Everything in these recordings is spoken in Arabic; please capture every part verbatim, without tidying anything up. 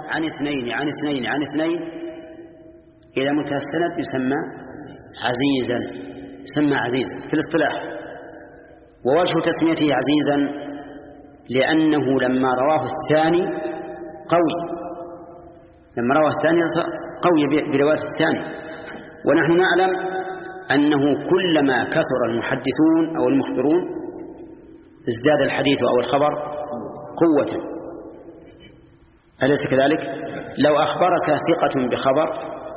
عن اثنين عن اثنين عن اثنين إلى منتهى السند يسمى عزيزا، يسمى عزيزا في الاصطلاح. ووجه تسميته عزيزا لأنه لما رواه الثاني قوي، لما رواه الثاني قوي برواية الثاني. ونحن نعلم أنه كلما كثر المحدثون أو المخبرون ازداد الحديث أو الخبر قوة، أليس كذلك؟ لو أخبرك ثقة بخبر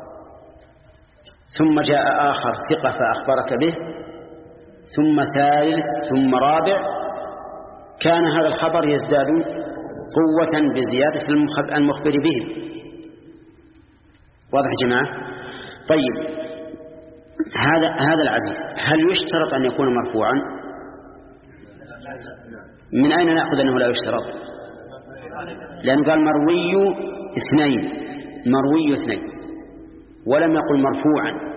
ثم جاء آخر ثقة فأخبرك به ثم ثالث ثم رابع، كان هذا الخبر يزداد قوة بزيادة المخبر به. واضح يا جماعة؟ طيب، هذا هذا العزيز هل يشترط أن يكون مرفوعا؟ من أين نأخذ أنه لا يشترط؟ لأنه قال مروي اثنين، مروي اثنين، ولم يقل مرفوعا،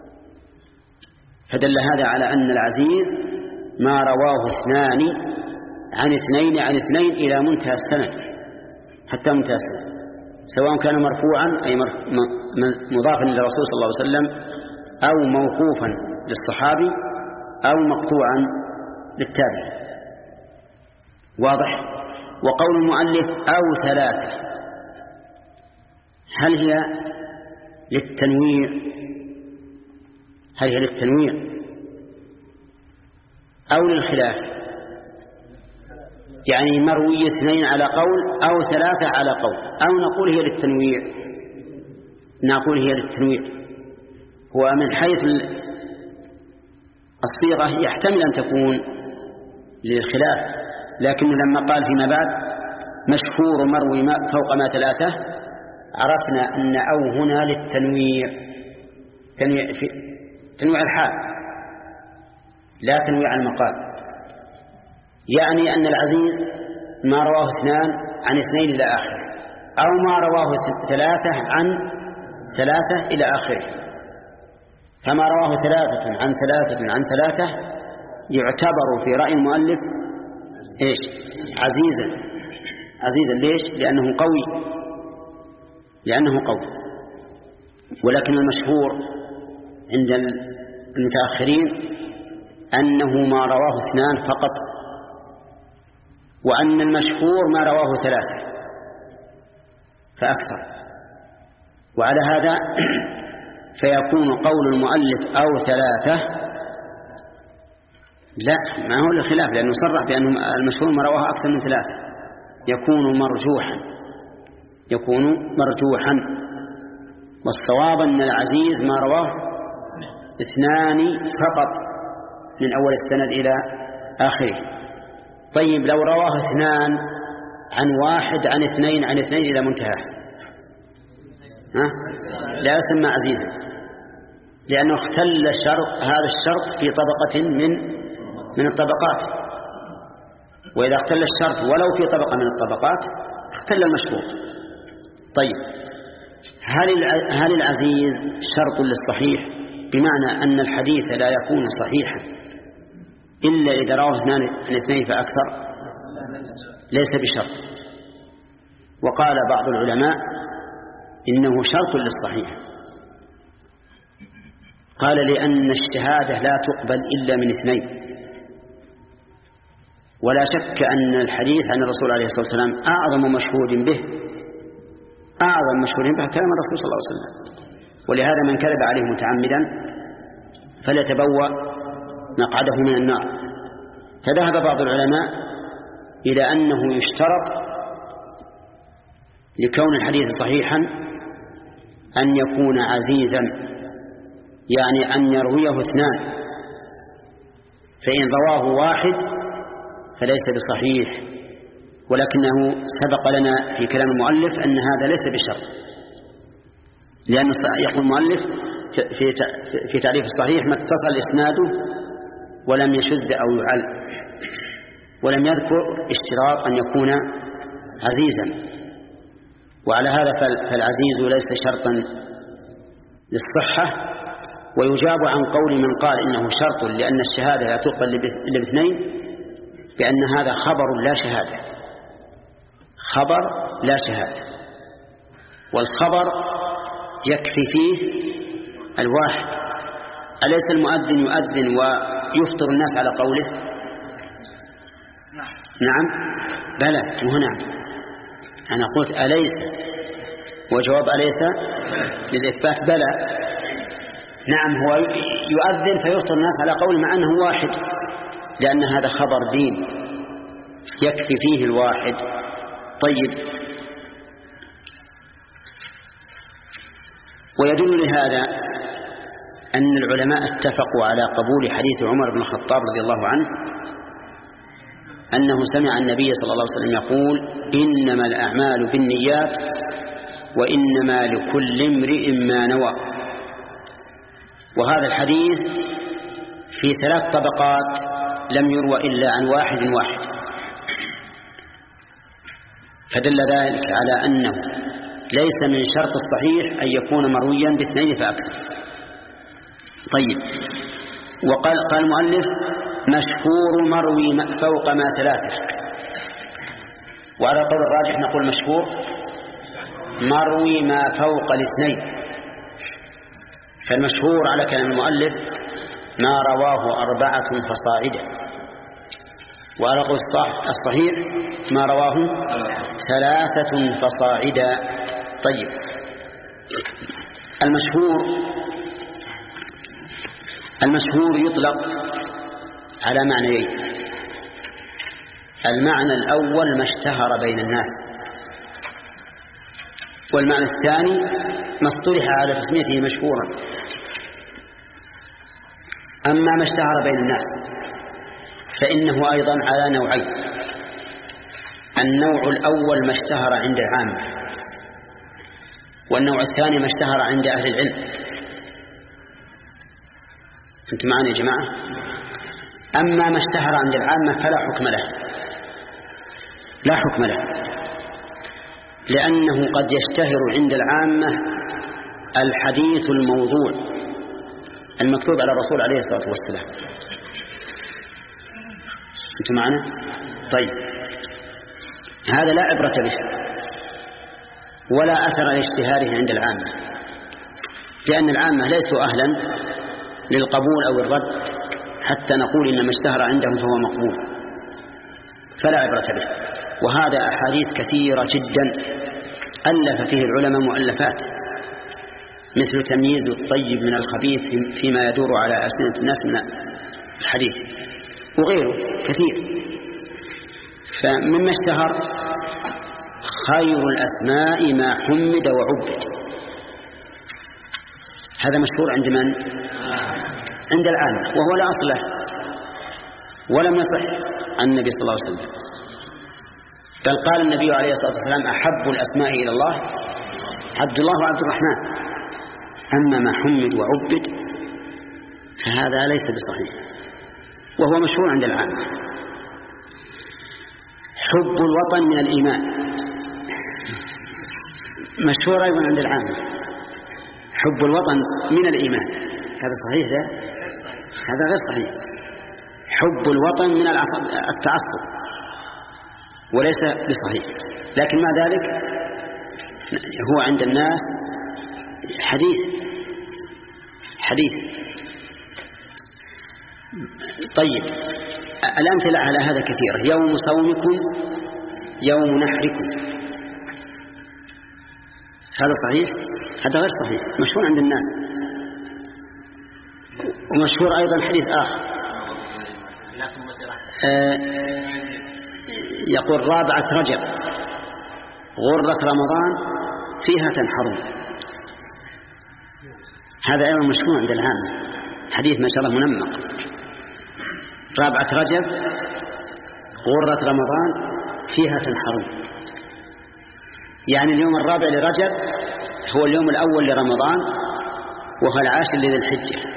فدل هذا على أن العزيز ما رواه اثنان عن اثنين عن اثنين إلى منتهى السند، حتى منتهى السند، سواء كان مرفوعا أي مضافا للرسول صلى الله عليه وسلم أو موقوفا للصحابي أو مقطوعا للتابع. واضح؟ وقول المؤلف أو ثلاثة، هل هي للتنويع؟ هل هي للتنويع أو للخلاف؟ يعني مروي اثنين على قول أو ثلاثة على قول، أو نقول هي للتنويع؟ نقول هي للتنويع. هو من حيث الصيغة يحتمل أن تكون للخلاف، لكن لما قال فيما بعد مشهور مروي ما فوق ما ثلاثة، عرفنا أن أو هنا للتنويع، تنويع, في تنويع الحال لا تنويع المقال. يعني أن العزيز ما رواه اثنان عن اثنين إلى آخره، أو ما رواه ثلاثة عن ثلاثة إلى آخره. فما رواه ثلاثة عن ثلاثة عن ثلاثة يعتبر في رأي المؤلف إيش؟ عزيزا. عزيزا ليش؟ لأنه قوي، لأنه قوي. ولكن المشهور عند المتأخرين أنه ما رواه اثنان فقط، وأن المشهور ما رواه ثلاثة فأكثر. وعلى هذا فيكون قول المؤلف أو ثلاثة لا، ما هو الخلاف، لأنه صرح بأن المشهور ما رواه أكثر من ثلاثة، يكون مرجوحا، يكون مرجوحا. والصواب أن العزيز ما رواه اثنان فقط من أول السند إلى آخره. طيب، لو رواه اثنان عن واحد عن اثنين عن اثنين إلى منتهى، ها؟ لا يسمى عزيزا، لأنه اختل شرط هذا الشرط في طبقة من من الطبقات. وإذا اختل الشرط ولو في طبقة من الطبقات اختل المشروط. طيب، هل هل العزيز شرط للصحيح؟ بمعنى أن الحديث لا يكون صحيحا إلا إذا رواه اثنان عن اثنين فأكثر؟ ليس بشرط. وقال بعض العلماء إنه شرط للصحيح. قال لأن الشهادة لا تقبل إلا من اثنين، ولا شك أن الحديث عن الرسول عليه الصلاة والسلام أعظم مشهود به، أعظم مشهود به كلام الرسول صلى الله عليه وسلم. ولهذا من كذب عليه متعمدا فليتبوأ مقعده من النار. فذهب بعض العلماء إلى أنه يشترط لكون الحديث صحيحا أن يكون عزيزا، يعني أن يرويه اثنان، فإن رواه واحد فليس بصحيح. ولكنه سبق لنا في كلام المؤلف أن هذا ليس بشرط، لأن يقول المؤلف في في تعريف الصحيح ما اتصل إسناده ولم يشذ أو يعل، ولم يذكر اشتراط أن يكون عزيزا. وعلى هذا فالعزيز ليس شرطا للصحة. ويجاب عن قول من قال إنه شرط لأن الشهادة لا تقبل إلا باثنين، بأن هذا خبر لا شهادة، خبر لا شهادة. والخبر يكفي فيه الواحد. أليس المؤذن يؤذن ويفطر الناس على قوله؟ نعم بلى وهنا أنا قلت أليس، وجواب أليس للإثبات بلى. نعم هو يؤذن فيفطر الناس على قوله مع أنه واحد، لأن هذا خبر دين يكفي فيه الواحد. طيب، ويدل لهذا أن العلماء اتفقوا على قبول حديث عمر بن الخطاب رضي الله عنه أنه سمع النبي صلى الله عليه وسلم يقول: إنما الأعمال بالنيات وإنما لكل امرئ ما نوى. وهذا الحديث في ثلاث طبقات لم يروى إلا عن واحد واحد، فدل ذلك على أنه ليس من شرط الصحيح أن يكون مرويا باثنين فأكثر. طيب، وقال قال المؤلف: مشهور مروي فوق ما ثلاثة. وعلى قول الراجح نقول مشهور مروي ما فوق الاثنين. فالمشهور على كلام المؤلف ما رواه أربعة فصاعدا، وعلى قول الصحيح ما رواه ثلاثة فصاعدا. طيب، المشهور المشهور يطلق على معنيين: المعنى الأول ما اشتهر بين الناس، والمعنى الثاني ما اصطلح على تسميته مشهورا. أما ما اشتهر بين الناس فإنه أيضا على نوعين: النوع الأول ما اشتهر عند العامة، والنوع الثاني ما اشتهر عند أهل العلم. أنتم معنا يا جماعة؟ أما ما اشتهر عند العامة فلا حكم له، لا حكم له، لأنه قد يشتهر عند العامة الحديث الموضوع المكتوب على الرسول عليه الصلاة والسلام. أنتم معنا؟ طيب، هذا لا عبرة به ولا أثر لاشتهاره عند العامة، لأن العامة ليسوا أهلا للقبول أو الرد حتى نقول إن ما اشتهر عندهم فهو مقبول، فلا عبرة به. وهذا أحاديث كثيرة جدا ألف فيه العلماء مؤلفات، مثل تمييز الطيب من الخبيث فيما يدور على ألسنة الناس من الحديث، وغيره كثير. فمما اشتهر خير الأسماء ما حمد وعبد، هذا مشهور عند من؟ عند العامة، وهو لا أصل له ولم يصح عن النبي صلى الله عليه وسلم. بل قال النبي عليه الصلاة والسلام: أحب الأسماء إلى الله عبد الله وعبد الرحمن. أما ما حمد وعبد فهذا ليس بصحيح، وهو مشهور عند العامة. حب الوطن من الإيمان مشهور أيضا عند العامة. حب الوطن من الإيمان، هذا صحيح؟ ده هذا غير صحيح. حب الوطن من التعصب وليس بصحيح، لكن مع ذلك هو عند الناس حديث حديث طيب، الأمثلة على هذا كثيرة: يوم صومكم يوم نحركم، هذا صحيح؟ هذا غير صحيح، مشهور عند الناس. ومشهور أيضا حديث آخر آه يقول: رابعة رجب غرة رمضان فيها تنحرون. هذا أيضا مشهور عند العامة، حديث ما شاء الله منمق. رابعة رجب غرة رمضان فيها تنحرون، يعني اليوم الرابع لرجب هو اليوم الأول لرمضان، وهو العاشر لذي الحجة،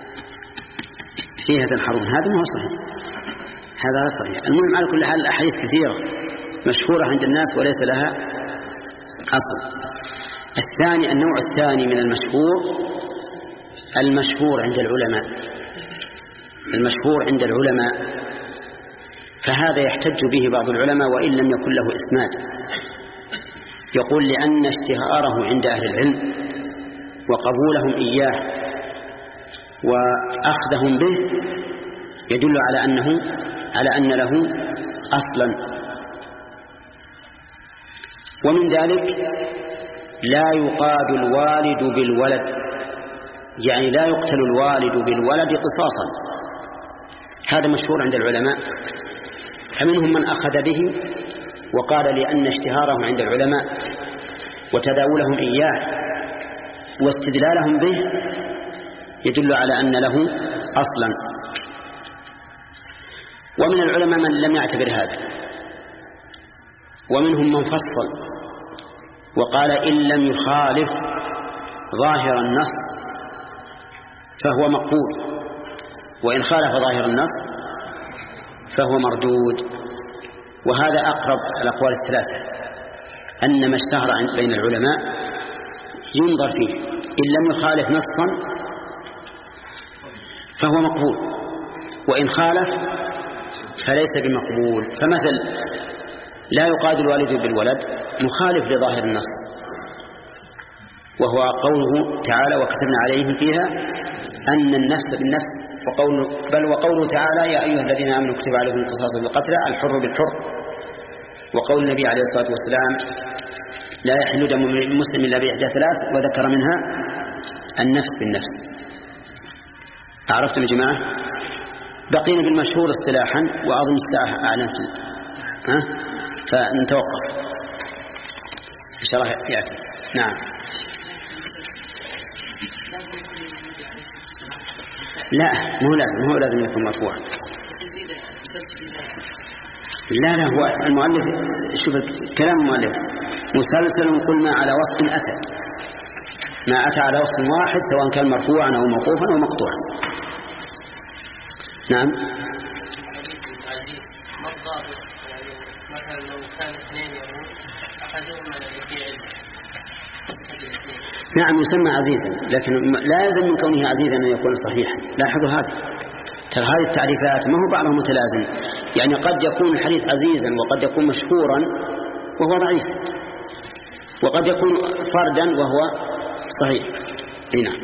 فيها تنحرون. هذا ما هو صحيح، هذا غير صحيح. المهم على كل حال الأحاديث كثيرة مشهورة عند الناس وليس لها أصل. الثاني، النوع الثاني من المشهور المشهور عند العلماء، المشهور عند العلماء فهذا يحتج به بعض العلماء وإن لم يكن له إسناد. يقول لأن اشتهاره عند أهل العلم وقبولهم إياه وأخذهم به يدل على أنه على أن له أصلا. ومن ذلك لا يقاد الوالد بالولد، يعني لا يقتل الوالد بالولد قصاصا، هذا مشهور عند العلماء. فمنهم من أخذ به وقال لأن اشتهارهم عند العلماء وتداولهم إياه واستدلالهم به يدل على أن له أصلا. ومن العلماء من لم يعتبر هذا، ومنهم من فصل وقال إن لم يخالف ظاهر النص فهو مقبول، وإن خالف ظاهر النص فهو مردود. وهذا أقرب الأقوال الثلاثة، أن ما اشتهر بين العلماء ينظر فيه، إن لم يخالف نصا فهو مقبول، وإن خالف فليس بمقبول. فمثل لا يقاد الوالد بالولد مخالف لظاهر النص، وهو قوله تعالى وكتبنا عليهم فيها أن النفس بالنفس، وقول بل وقوله تعالى يا أيها الذين آمنوا كتب عليكم القصاص بالقتلى الحر بالحر، وقول النبي عليه الصلاة والسلام لا يحل دم المسلم إلا بإحدى ثلاث، وذكر منها النفس بالنفس. أعرفتم يا جماعة؟ بقينا بالمشهور اصطلاحا، وأظن الساعة أعلن ها؟ فنتوقف إن شاء الله يأتي. نعم. لا مو لازم مو لازم يكون مرفوع. لا لا هو المؤلف شوف كلام المؤلف مسلسل قل ما على وصف أتى، ما أتى على وصف واحد سواء كان مرفوعا أو موقوفا أو مقطوعا. نعم. مثلا لو كان اثنين يقول أحدهما يبيع نعم يسمى عزيزا، لكن لا يلزم من كونه عزيزا أن يكون صحيحا. لاحظوا هذه ترى هذه التعريفات ما هو بعضها متلازم، يعني قد يكون الحديث عزيزا وقد يكون مشهورا وهو ضعيف، وقد يكون فردا وهو صحيح. نعم.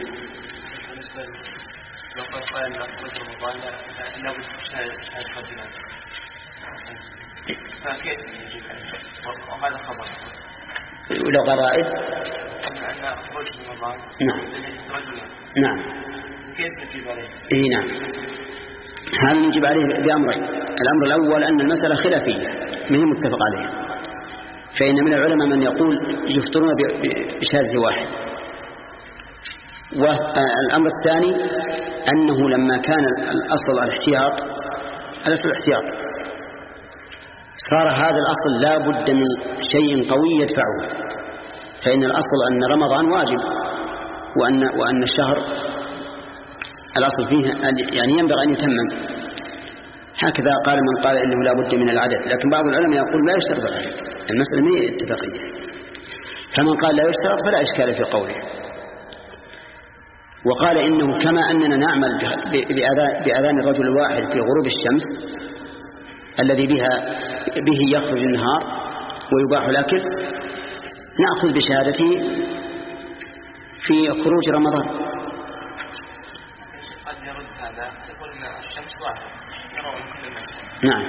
فكيف يجب وهذا خبر ولو غرائب أن أخرج من رمضان نعم رجلا نعم كيف نجيب عليه؟ إيه نعم. هذا نجيب عليه بأمرين. الأمر الأول أن المسألة خلافية ما هي متفق عليها، فإن من العلماء من يقول يفطرون بشهادة واحد. والأمر الثاني أنه لما كان الأصل الاحتياط الأصل الاحتياط صار هذا الأصل لا بد من شيء قوي يدفعه، فإن الأصل أن رمضان واجب وأن, وأن الشهر الأصل فيه يعني ينبغي أن يتمم. هكذا قال من قال إنه لا بد من العدد، لكن بعض العلماء يقول لا يشترط العدد، المسألة ما هي اتفاقية. فمن قال لا يشترط فلا إشكال في قوله. وقال إنه كما أننا نعمل بأذان الرجل الواحد في غروب الشمس الذي بها به يخرج النهار ويباح الأكل، نأخذ بشهادته في خروج رمضان. قد يرد هذا يقول إن الشمس واحدة يرون كل المسجد. نعم.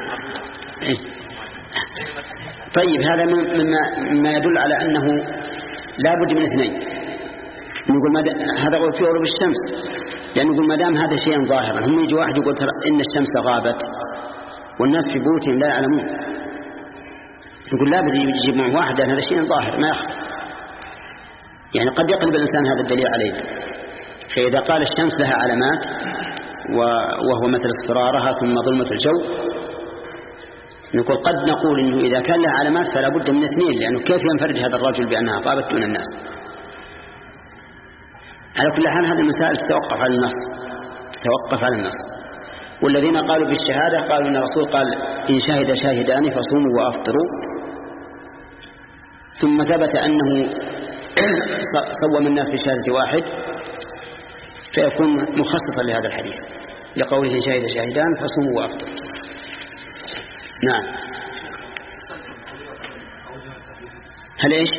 طيب هذا مما مما يدل على أنه لا بد من اثنين. نقول مد... هذا في غروب الشمس، لأن نقول ما دام هذا شيء ظاهرا، هم يجي واحد يقول ترى إن الشمس غابت والناس في بيوتهم لا يعلمون، يقول لا بد يجيب مع واحد لأن هذا شيء ظاهر ما يخفى. يعني قد يقلب الإنسان هذا الدليل علينا. فإذا قال الشمس لها علامات وهو مثل اصفرارها ثم ظلمة الجو، نقول قد نقول إنه إذا كان لها علامات فلا بد من اثنين، لأنه كيف ينفرد هذا الرجل بأنها غابت دون الناس؟ على كل حال هذه المسائل تتوقف على النص تتوقف على النص. والذين قالوا بالشهادة قالوا إن الرسول قال إن شهد شاهدان فصوموا وأفطروا، ثم ثبت أنه صوم الناس بشهادة واحد فيكون مخصصا لهذا الحديث لقوله إن شهد شاهدان فصوموا وأفطروا. نعم. هل إيش؟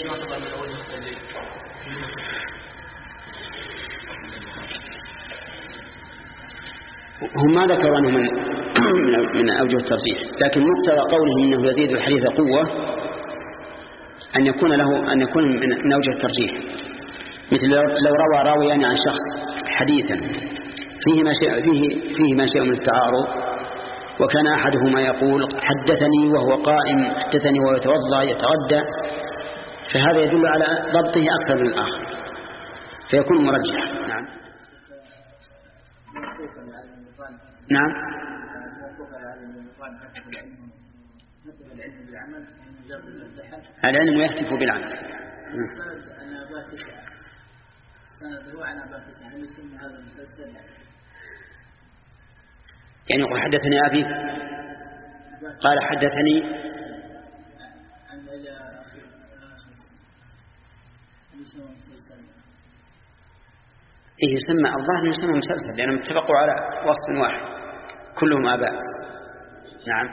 هم ما ذكروا أنه من من أوجه الترجيح، لكن مقتضى قولهم إنه يزيد الحديث قوة أن يكون له أن يكون من أوجه الترجيح، مثل لو روى راويان عن شخص حديثا فيه ما شيء فيه فيه ما شيء من التعارض، وكان أحدهما يقول حدثني وهو قائم، حدثني وهو يتوضأ يتغدى، فهذا يدل على ضبطه أكثر من الآخر فيكون مرجحا. نعم نعم العلم يهتف بالعمل. يعني يقول حدثني أبي قال حدثني إيه يسمى الظاهر يسمى مسلسل لأنهم اتفقوا على وصف واحد كلهم آباء. نعم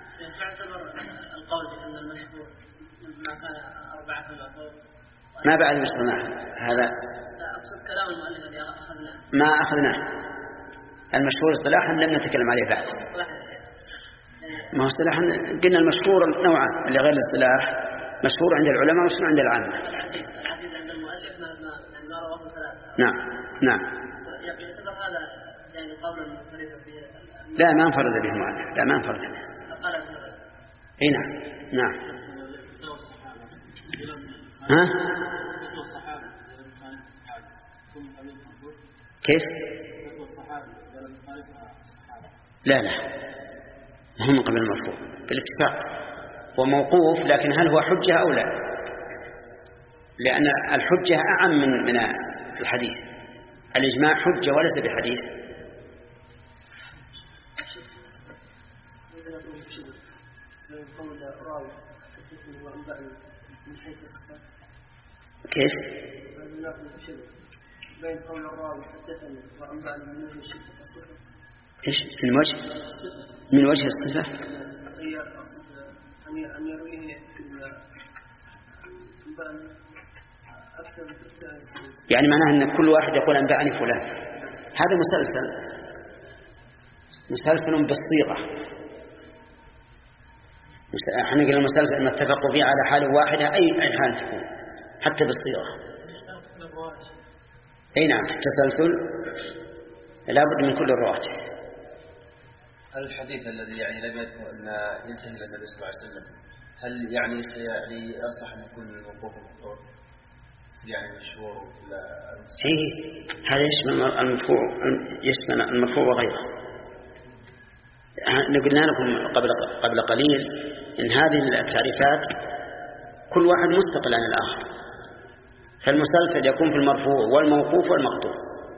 القول بأن المشهور ما كان أربعة فوق ما بعد مصطلح هذا أقصد كلام المؤلف الذي أخذناه ما أخذناه المشهور اصطلاحا لم نتكلم عليه بعد. ما هو اصطلاحا قلنا المشهور نوعان اللي غير الاصطلاح مشهور عند العلماء ومشهور عند العامة. عند المؤلف ما رواه ثلاثة. نعم نعم يعتبر هذا يعني قولا منفردا في لا ما انفرد به المؤلف لا ما انفرد به. اي نعم نعم ها كيف لا لا ما هو من قبل المرفوع بالاتفاق وموقوف، لكن هل هو حجة أو لا؟ لأن الحجة أعم من من الحديث. الإجماع حجة وليس بحديث. كيف؟ بين قول الراوي حدثني وأنبأني من وجه الصفة. إيش؟ من وجه؟ من وجه الصفة؟ هي أن يرويه يعني معناه أن كل واحد يقول أنبأني فلان. هذا مسلسل مسلسل بالصيغة. احنا قلنا المسلسل ما اتفقوا فيه على حال واحدة أي أي حال تكون حتى بالصيغة. أي نعم التسلسل لا بد من كل الرواة. هل الحديث الذي يعني لم يذكر أن ينتهي إلى النبي صلى الله عليه وسلم هل يعني يعني يصلح أن يكون موقوف مفتوح يعني مشهور ولا؟ إيه هذا يشمل المرفوع يشمل المرفوع وغيره. قلنا لكم قبل قبل قليل إن هذه التعريفات كل واحد مستقل عن الآخر، فالمسلسل يكون في المرفوع والموقوف والمقطوع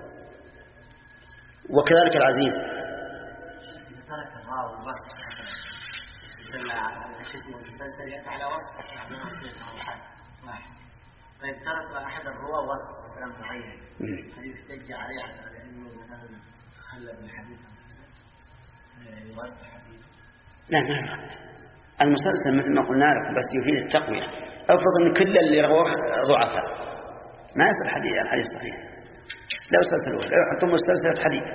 وكذلك العزيز. ترك الراوي وصف دل على اسم المسلسل يأتي على وصف يعني واحد. طيب ترك أحد الرواة وصف كلام معين هل يحتج عليه على أنه مثلا خلى بالحديث يرد حديث؟ لا ما يرد. المسلسل مثل ما قلنا لكم بس يفيد التقوية. أفرض أن كل اللي رواه ضعفاء ما يصل حديث الحديث صحيح. لا يسلسلوه لا يحطون مسلسلة حديث.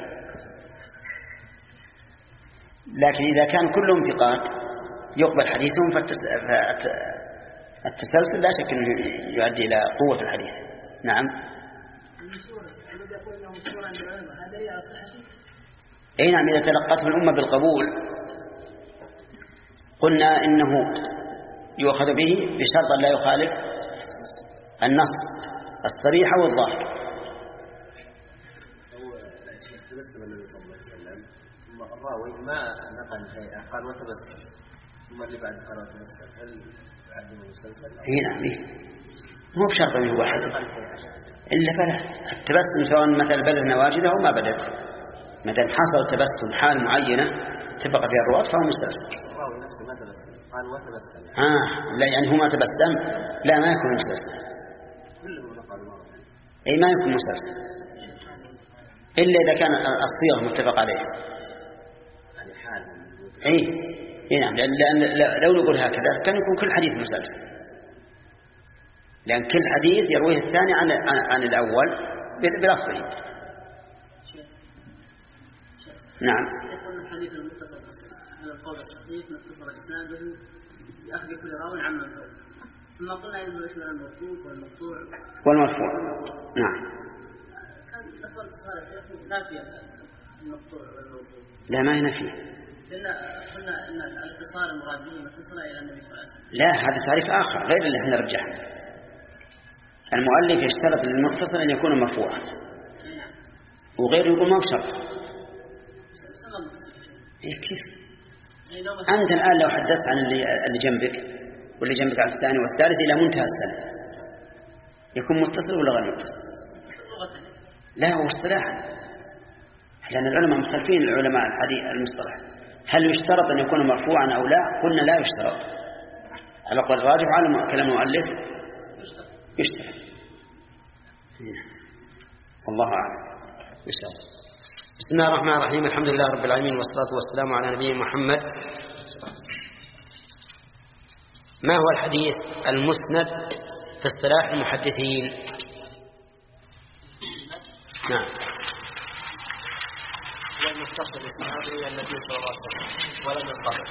لكن إذا كان كلهم ثقات يقبل حديثهم فالتسلسل لا شك أنه يؤدي إلى قوة الحديث. نعم أي نعم إذا تلقته الأمة بالقبول قلنا إنه يؤخذ به بشرط لا يخالف النص الصريح والظاهر. الراوي ما نقل شيئا قال وتبسم ثم اللي بعد قال وتبسم هل يعد المسلسل؟ اي نعم مو بشرط انه واحد الا فلا التبسم سواء مثل بدت نواجذه او ما بدت ما دام حصل تبسم حال معينه اتفق فيها الرواة فهو مسلسل. الراوي نفسه ما تبسم قال وتبسم اه لا يعني هو ما تبسم لا ما يكون مسلسل. كلهم نقلوا اي ما يكون مسلسل الا اذا كان الصيغه متفق عليها. اي اي نعم لأن لو نقول هكذا كان يكون كل حديث مسلسل لأن كل حديث يرويه الثاني عن عن الأول بلفظه. نعم. يقول الحديث المتصل من القول الصحيح متصل إسناده بأخذ كل راو عن من فوق، ثم قلنا إنه يشمل الموقوف والمقطوع والمرفوع. نعم. كان لفظ الاتصال نافي المقطوع والموقوف. لا ما ينفي. لأن قلنا إن الاتصال المراد به متصل إلى النبي صلى الله عليه وسلم. لا هذا تعريف آخر غير اللي احنا رجحنا. المؤلف يشترط للمتصل أن يكون مرفوعا. نعم. وغيره يقول ما بشرط. إيه كيف؟ أنت الآن لو حدثت عن اللي اللي جنبك واللي جنبك على الثاني والثالث إلى منتهى السنة يكون متصل ولا غير متصل؟ لا هو اصطلاحا، لأن العلماء مختلفين العلماء الحديث المصطلح، هل يشترط أن يكون مرفوعا أو لا؟ قلنا لا يشترط، على قول الراجح على كلام المؤلف يشترط. والله أعلم إن شاء الله. بسم الله الرحمن الرحيم، الحمد لله رب العالمين والصلاة والسلام على نبينا محمد. ما هو الحديث المسند في اصطلاح المحدثين؟ نعم. والمتصل الإسناد إلى النبي صلى الله عليه وسلم ولم ينقطع.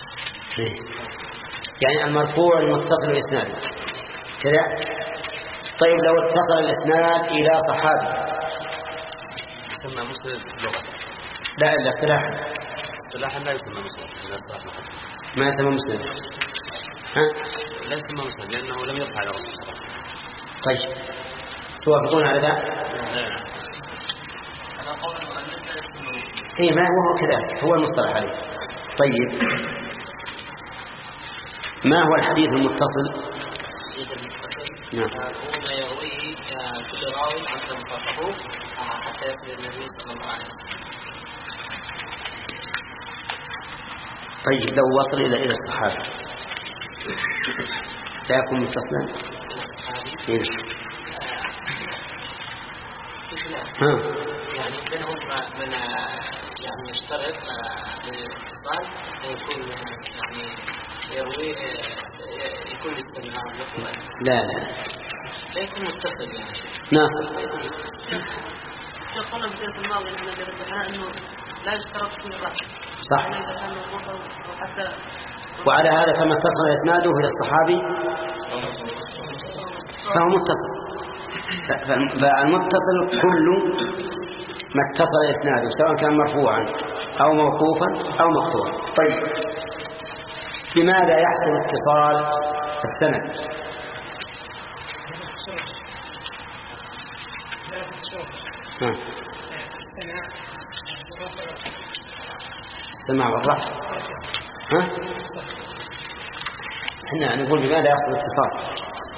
يعني المرفوع المتصل الإسناد كذا. طيب لو اتصل الإسناد إلى صحابي يسمى مسند لغة؟ لا إلا اصطلاحا. اصطلاحا لا يسمى مسند من اصطلاح المحدث. ما يسمى مسند. ها؟ لا يسمى مسند لأنه لم يرفع على رسول الله. طيب توافقون على ذا؟ نعم. أنا قول المؤلف لا يسمى مسند. إيه ما هو كذلك هو المصطلح عليه. طيب ما هو الحديث المتصل؟ الحديث المتصل نعم. هو ما يرويه كل راوي عن من صححه حتى يصل النبي صلى الله عليه وسلم. طيب لو وصل إلى إلى الصحابة لا يكون متصلا؟ إيه؟ ها. يعني بينهم من يعني يشترط للاتصال أن يكون يعني يروي يكون استماع. لا لا لا يكون متصل يعني. ناصر. قلنا في الدرس الماضي لما درسناه انه لا يشترط في الرفع. صح. اذا كان موقوفا وحتى وعلى هذا فما اتصل اسناده الى الصحابي فهو متصل. فالمتصل كل ما اتصل اسناده سواء كان مرفوعا او موقوفا او مقطوعا. طيب بماذا يحصل اتصال السند؟ ها. استمع بالرفع. ها؟ احنا نقول بماذا يحصل الاتصال؟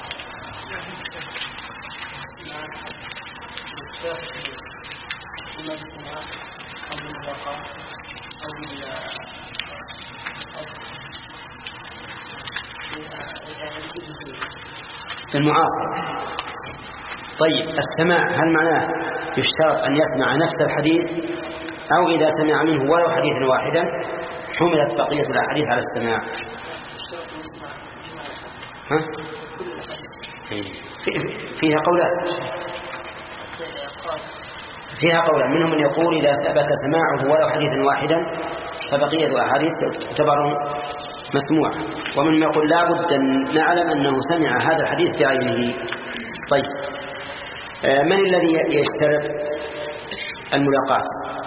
المعاصرة. طيب السماع هل معناه يشترط أن يسمع نفس الحديث أو إذا سمع منه ولو حديثا واحدا حملت بقية الأحاديث على السماع؟ ها؟ فيها قولان فيها قولان منهم من يقول إذا ثبت سماعه ولو حديثا واحدا فبقية الأحاديث تعتبر مسموع، ومن يقول لا بد أن نعلم أنه سمع هذا الحديث بعينه. طيب من الذي يشترط الملاقات؟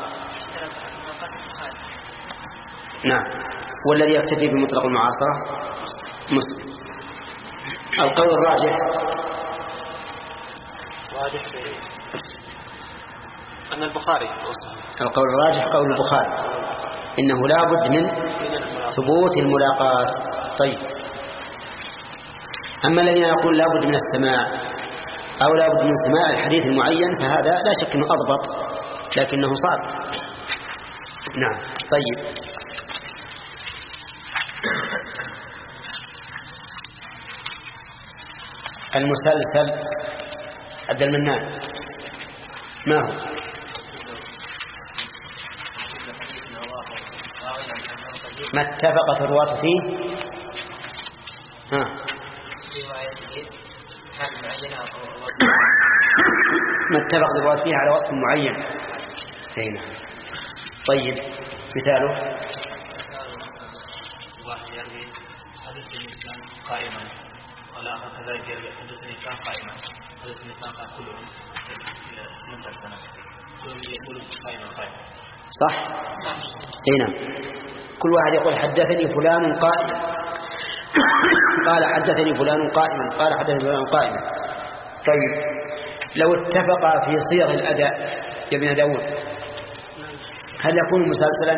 نعم. والذي يكتفي بمطلق المعاصرة مسلم. القول الراجح أن البخاري. القول الراجح قول البخاري إنه لا بد من ثبوت الملاقات. طيب أما الذين يقول لا بد من السماع أو لا بد من سماع الحديث المعين فهذا لا شك أنه أضبط لكنه صعب. نعم. طيب المسلسل عبد المنان ما هو؟ ما اتفقت الرواة فيه؟ ها. ما اتفق الرواة فيها على وصف معين. هنا طيب مثاله واحد يروي حدث الإنسان قائما والآخر كذلك يروي حدث الإنسان قائما حدث الإنسان كلهم إلى ثلاث سنة كلهم يقولون قائما قائما صح؟ هنا كل واحد يقول حدثني فلان قائما قال حدثني فلان قائما قال حدثني فلان قائما. طيب لو اتفقا في صيغ الأداء يا ابن داود هل يكون مسلسلا؟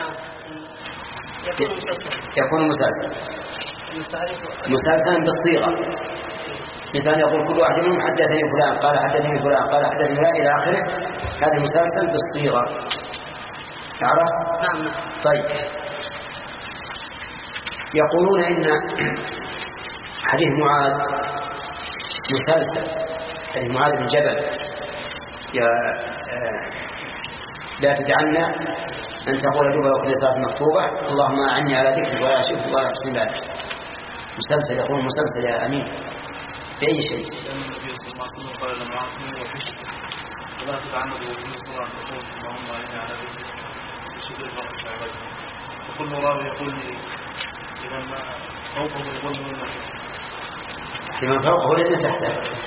يكون مسلسلا مسلسلا بالصيغة. مثلا يقول كل واحد منهم حدثني فلان قال حدثني فلان قال حدثني فلان إلى آخره. هذا مسلسل بالصيغة. تعرف؟ نعم. طيب يقولون إن حديث معاذ مسلسل. حديث معاذ بن جبل يا لا تدعنا أن تقول جبل وكل صلاة مكتوبة اللهم أعني على ذكرك ولا أشوف ولا أحسن ذلك. مسلسل يقول مسلسل يا أمين بأي شيء. النبي صلى الله عليه وسلم قال لمعاذ ولا تتعمدوا وكل صلاة تقول اللهم أعني على ذكرك وشكر الفرس عبادك. وكل راوي يقول لي إذا ما فوقه يقول من لمن فوقه لأنه تحته.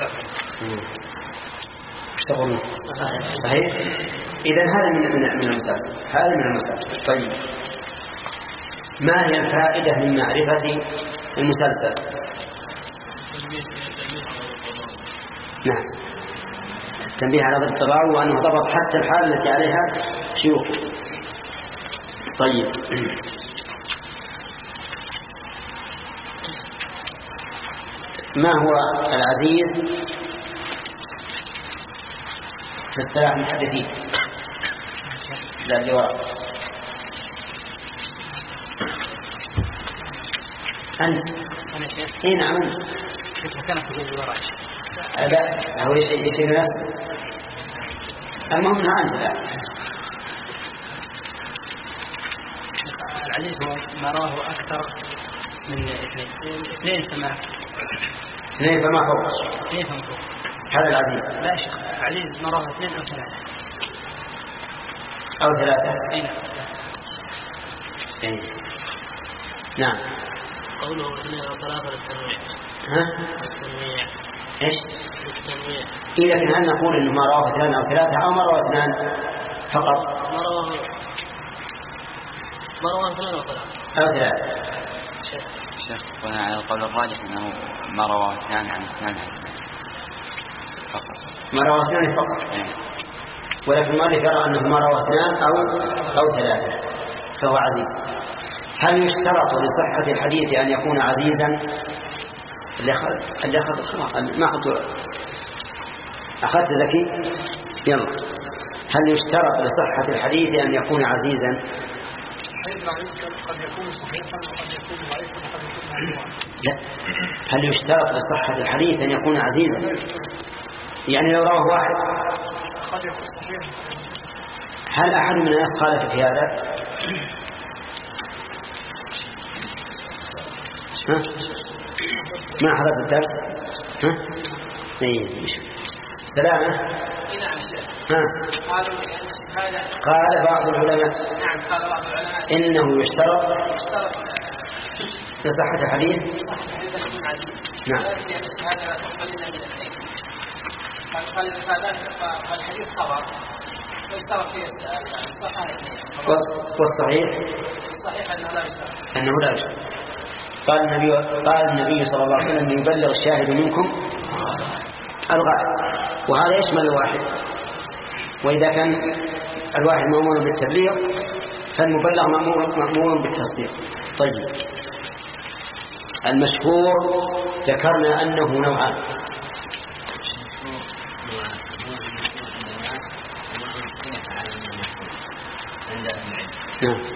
تقولون صحيح. إذا هذا من من من المسلسل. هذا من المسلسل. طيب ما هي الفائدة من معرفة المسلسل؟ نعم التنبيه على ضد التضاعف وأنه ضبط حتى الحال التي عليها شيوخ. طيب ما هو العزيز في اصطلاح المحدثين؟ لا جواب. أنت إيه نعم أنت كانت تقول الوراء لا هو شيء شيء ناس المهم أنت لا. العزيز هو ما رواه أكثر من اثنين اثنين فما اثنين فما فوق. اثنين فما فوق هذا العزيز. لا شيخ العزيز ما رواه اثنين أو ثلاثة أو ثلاثة. أي نعم. أي نعم. قوله اثنين أو ثلاثة للتنويع. ها؟ التنويع. إيش؟ التنويع. إيه لكن هل نقول إنه ما رواه اثنان أو ثلاثة أو ما رواه اثنان فقط؟ ما رواه ما رواه اثنين أو ثلاثة. أو ثلاثة. شيخ قلنا على القول الراجح أنه ما رواه اثنان عن اثنان عن اثنان فقط. ما رواه اثنان فقط. ولكن مالك يرى أنه ما رواه اثنان أو أو ثلاثة فهو عزيز. هل يشترط لصحة الحديث أن يكون عزيزا؟ اللي أخذ اللي أخذ ما أخذ أخذت زكي يلا. هل يشترط لصحة الحديث أن يكون عزيزا؟ قد يكون صحيحا وقد يكون ضعيفا وقد يكون موضوعا. لا هل يشترط لصحة الحديث أن يكون عزيزا؟ يعني لو رواه واحد قد يكون صحيحا. هل أحد من الناس خالف في هذا؟ ها؟ ما حضرت الدرس؟ ها؟ إيه سلامة؟ نعم شيخ. ها؟ قالوا هذا قال بعض العلماء نعم قال بعض العلماء إنه يشترط اشترط لصحة الحديث. نعم. هذا لا تقبل إلا من الاثنين. قال فالحديث خبر واشترط فيه الصحة الاثنين. والصحيح الصحيح أنه لا يشترط. أنه لا يشترط. قال النبي قال النبي صلى الله عليه وسلم يبلغ الشاهد منكم الغائب وهذا يشمل الواحد. وإذا كان الواحد مأمور بالتبليغ فالمبلغ مأمور بالتصديق. طيب المشهور ذكرنا أنه نوعان. نعم.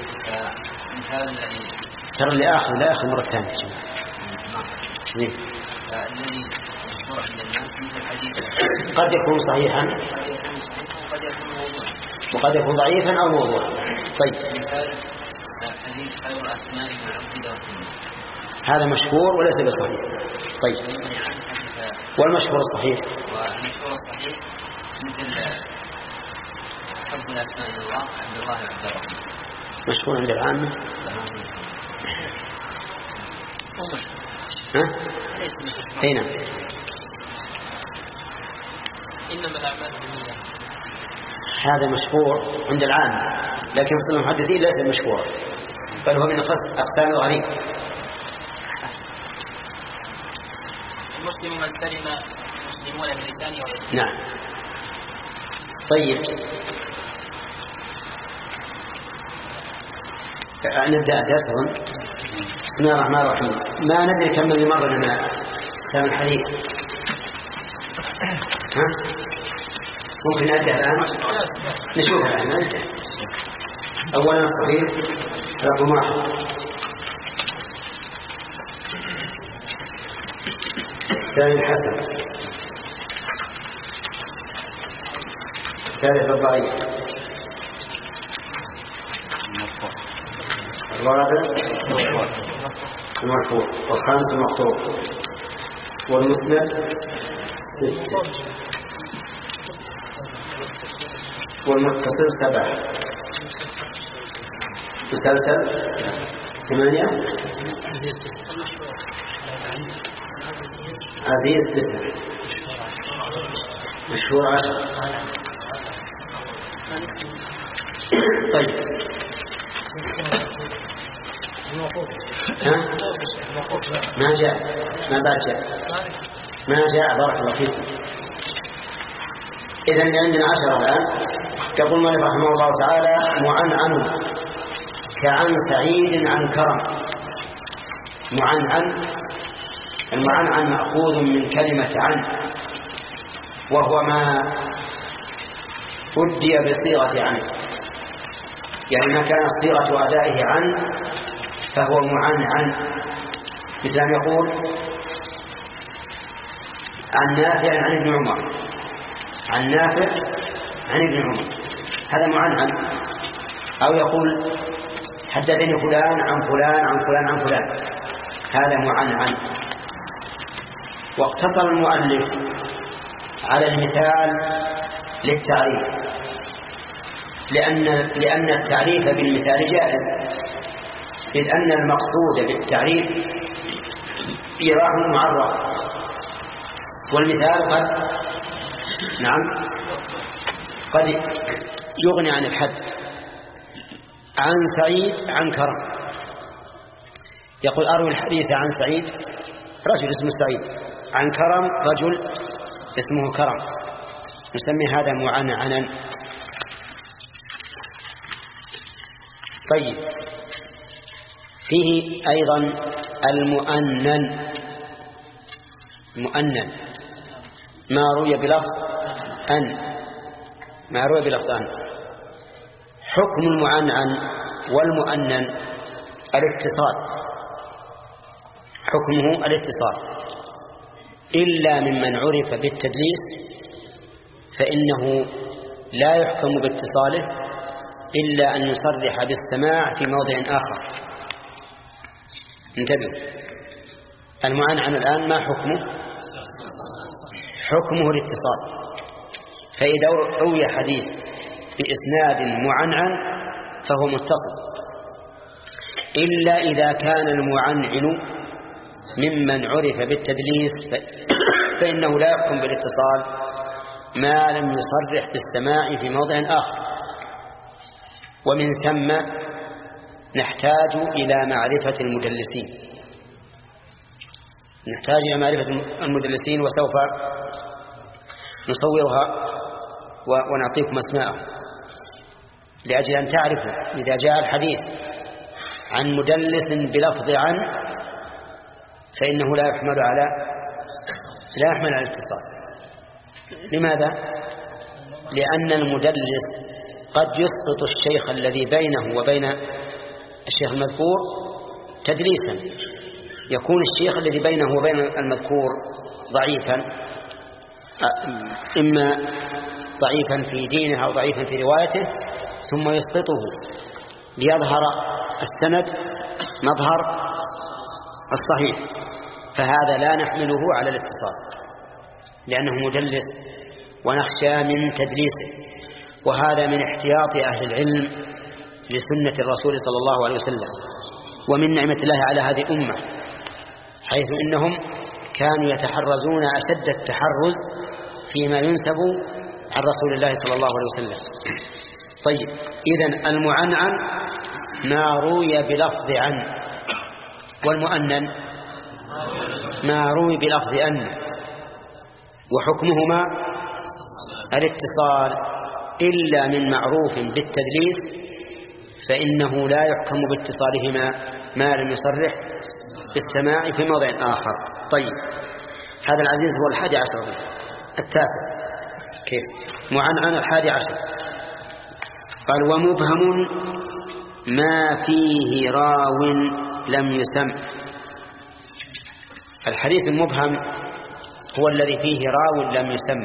ترى اللي آخر لا آخر مرة ثانية. الذي مشهور عند الناس مثل الحديث قد يكون صحيحا قد يكون موضوعا وقد يكون ضعيفا أو موضوعا. طيب حديث خير الأسماء ما عقد وسمي هذا مشهور وليس بصحيح. طيب والمشهور الصحيح والمشهور الصحيح مثل حب الأسماء الله عند الله عبد الرحمن. مشهور عند العامة. ها؟ أين؟ إنما الأعمال بالنيات. هذا مشهور عند العامة، لكن في المحدثين ليس مشهورا، بل هو من أقسام الغريب. المسلم من سلم المسلمون من لسانه ويده. نعم. طيب نبدأ درسا. بسم الله الرحمن الرحيم. ما ندري كم من مرة لنا سام الحديث. ها؟ ممكن نبدأ الآن؟ نشوف الآن نبدأ. أولا الصحيح رقم واحد، ثاني الحسن، ثالث الضعيف، الرابع المرفوع، والخامس المقطوع، والمسند ستة، والمتصل سبعة، مسلسل ثمانية، عزيز تسعة، مشهور عشر. طيب ها؟ ما جاء ما بعد جاء ما جاء بارك الله فيكم. إذن عندنا عشرة الآن. يقول مالك رحمه الله تعالى: معنعن كعن سعيد عن كرم. معنعن، المعنعن مأخوذ من كلمة عن، وهو ما أدي بصيغة عن، يعني ما كانت صيغة أدائه عن فهو معنعن. مثل أن يقول عن نافع عن ابن عمر، عن نافع عن ابن عمر، هذا معنعن. أو يقول حدثني فلان عن فلان عن فلان عن فلان، هذا معنعن. واقتصر المؤلف على المثال للتعريف، لأن لأن التعريف بالمثال جائز، إذ أن المقصود بالتعريف إيضاح معرف، والمثال قد نعم قد يغني عن الحد. عن سعيد عن كرم، يقول أروي الحديث عن سعيد رجل اسمه سعيد، عن كرم رجل اسمه كرم، نسمي هذا معنعنا. طيب فيه أيضا المؤنن. مؤنن ما روي بلفظ أن، ما روي بلفظ أن. حكم المعنعن والمؤنن الاتصال، حكمه الاتصال، إلا ممن عرف بالتدليس فإنه لا يحكم باتصاله إلا أن يصرح بالسماع في موضع آخر. انتبهوا، المعنعن الآن ما حكمه؟ حكمه الاتصال. فإذا روي حديث بإسناد معنعن فهو متصل، إلا إذا كان المعنعن ممن عرف بالتدليس فإنه لا يحكم بالاتصال ما لم يصرح بالسماع في موضع آخر. ومن ثم نحتاج إلى معرفة المدلسين، نحتاج إلى معرفة المدلسين، وسوف نصورها ونعطيكم أسماءهم لأجل أن تعرفوا إذا جاء الحديث عن مدلس بلفظ عن فإنه لا يحمل على لا يحمل على الاتصال. لماذا؟ لأن المدلس قد يسقط الشيخ الذي بينه وبين الشيخ المذكور تدليسا، يكون الشيخ الذي بينه وبين المذكور ضعيفا، إما ضعيفا في دينه أو ضعيفا في روايته، ثم يسقطه ليظهر السند مظهر الصحيح، فهذا لا نحمله على الاتصال. لأنه مدلس ونخشى من تدليسه، وهذا من احتياط أهل العلم لسنة الرسول صلى الله عليه وسلم، ومن نعمة الله على هذه الأمة، حيث إنهم كانوا يتحرزون أشد التحرز فيما ينسب عن رسول الله صلى الله عليه وسلم. طيب، إذن المعنعن ما روي بلفظ عن، والمؤنن ما روي بلفظ أن، وحكمهما الاتصال إلا من معروف بالتدليس فإنه لا يحكم باتصالهما ما لم يصرح بالسماع في موضع آخر. طيب، هذا العزيز هو الحادي عشر. التاسع كيف؟ معنعن الحادي عشر. قال: ومبهم ما فيه راو لم يسم. الحديث المبهم هو الذي فيه راو لم يسم،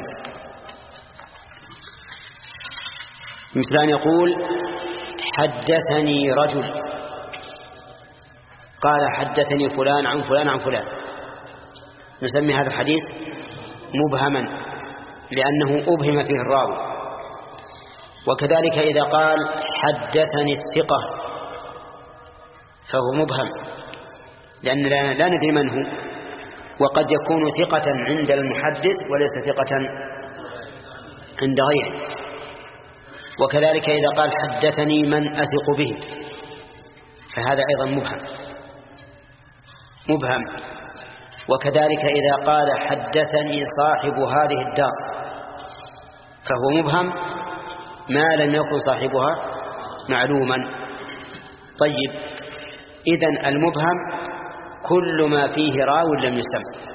مثل أن يقول: حدثني رجل، قال: حدثني فلان عن فلان عن فلان، نسمي هذا الحديث مبهما لأنه أبهم فيه الراوي. وكذلك إذا قال: حدثني الثقة فهو مبهم لأننا لا ندري من هو، وقد يكون ثقة عند المحدث وليس ثقة عند غيره. وكذلك إذا قال: حدثني من أثق به فهذا أيضا مبهم مبهم وكذلك إذا قال: حدثني صاحب هذه الدار فهو مبهم ما لم يكن صاحبها معلوما. طيب، إذن المبهم كل ما فيه راو لم يسم.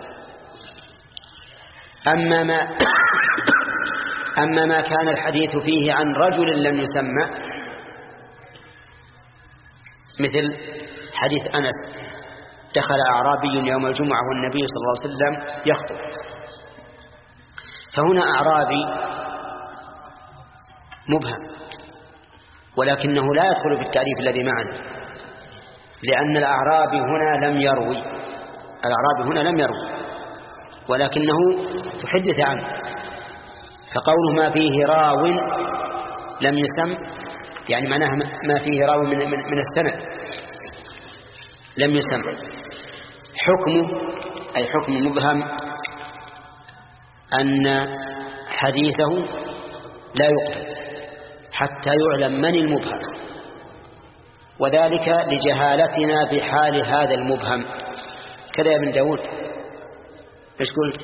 أما ما أما ما كان الحديث فيه عن رجل لم يسمى، مثل حديث أنس: دخل أعرابي يوم الجمعة والنبي صلى الله عليه وسلم يخطب. فهنا أعرابي مبهم، ولكنه لا يدخل في التعريف الذي معنا، لأن الأعرابي هنا لم يروي الأعرابي هنا لم يروي ولكنه تحدث عنه، فقوله ما فيه راو لم يسم يعني معناه ما فيه راو من, من, من السند لم يسم. حكمه أي حكم مبهم أن حديثه لا يقبل حتى يعلم من المبهم، وذلك لجهالتنا بحال هذا المبهم. كذا يا ابن داود، ايش قلت؟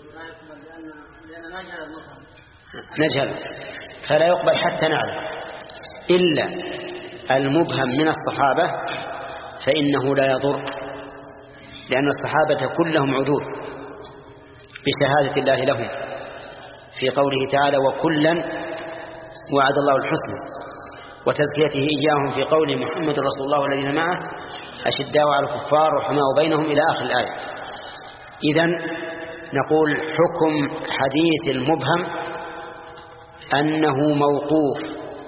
نجهل، فلا يقبل حتى نعلم. إلا المبهم من الصحابة فإنه لا يضر، لأن الصحابة كلهم عدول بشهادة الله لهم في قوله تعالى: وكلا وعد الله الحسنى، وتزكيته إياهم في قوله: محمد رسول الله والذين معه أشداء على الكفار رحماء بينهم إلى آخر الآية. إذن نقول حكم حديث المبهم أنه موقوف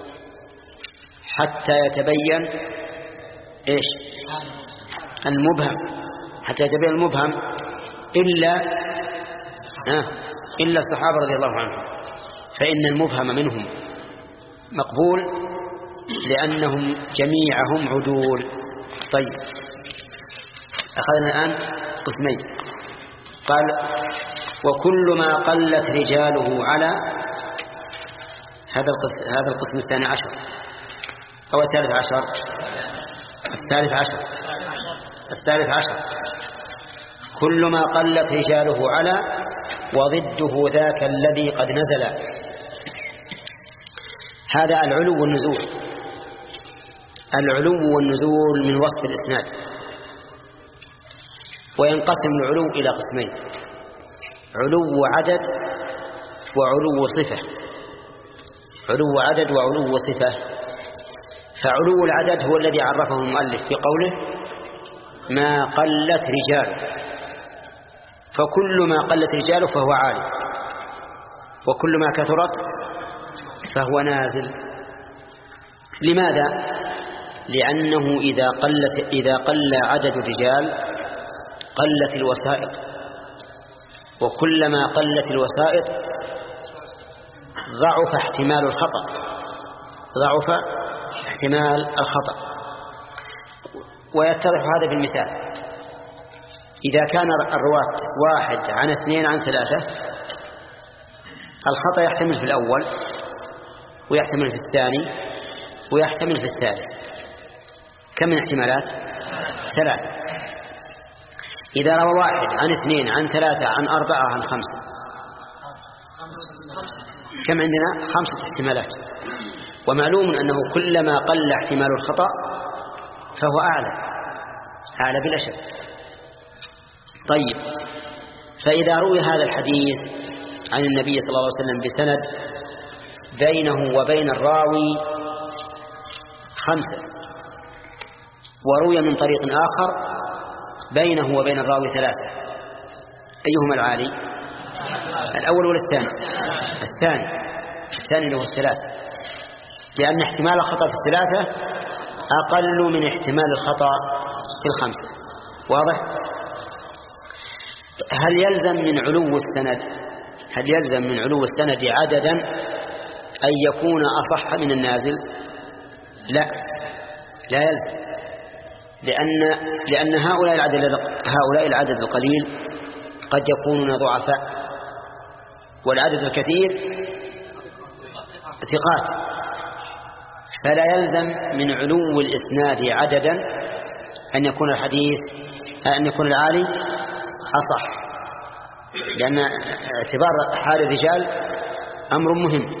حتى يتبين إيش المبهم حتى يتبين المبهم إلا آه إلا الصحابة رضي الله عنهم، فإن المبهم منهم مقبول لأنهم جميعهم عدول. طيب، أخذنا الآن قسمين. قال: وكل ما قلت رجاله على هذا القسم هذا القسم الثاني عشر أو الثالث عشر الثالث عشر الثالث عشر كل ما قلت رجاله على وضده ذاك الذي قد نزل. هذا العلو والنزول. العلو والنزول من وصف الإسناد، وينقسم العلو إلى قسمين: علو عدد وعلو صفة. علو عدد وعلو صفة. فعلو العدد هو الذي عرفه المؤلف في قوله: ما قلت رجاله، فكل ما قلت رجاله فهو عالي، وكل ما كثرت فهو نازل. لماذا؟ لأنه إذا قلت إذا قل عدد الرجال قلت الوسائط، وكلما قلت الوسائط ضعف احتمال الخطأ ضعف احتمال الخطأ. ويتضح هذا بالمثال: إذا كان الرواة واحد عن اثنين عن ثلاثة، الخطأ يحتمل في الأول ويحتمل في الثاني ويحتمل في الثالث. كم من احتمالات؟ ثلاثة. إذا روى واحد عن اثنين عن ثلاثة عن أربعة عن خمسة، كم عندنا؟ خمسة احتمالات. ومعلوم أنه كلما قل احتمال الخطأ فهو أعلى أعلى بلا شك. طيب، فإذا روي هذا الحديث عن النبي صلى الله عليه وسلم بسند بينه وبين الراوي خمسة، وروي من طريق آخر بينه وبين الراوي ثلاثة، أيهما العالي؟ الأول ولا الثاني؟ الثاني. الثاني له الثلاثة، لأن احتمال الخطأ في الثلاثة أقل من احتمال الخطأ في الخمسة. واضح؟ هل يلزم من علو السند هل يلزم من علو السند عددا أن يكون أصح من النازل؟ لا، لا يلزم، لأن لأن هؤلاء العدد هؤلاء العدد القليل قد يكونون ضعفاء، والعدد الكثير ثقات، فلا يلزم من علو الإسناد عددا أن يكون الحديث أن يكون العالي أصح، لأن اعتبار حال الرجال أمر مهم.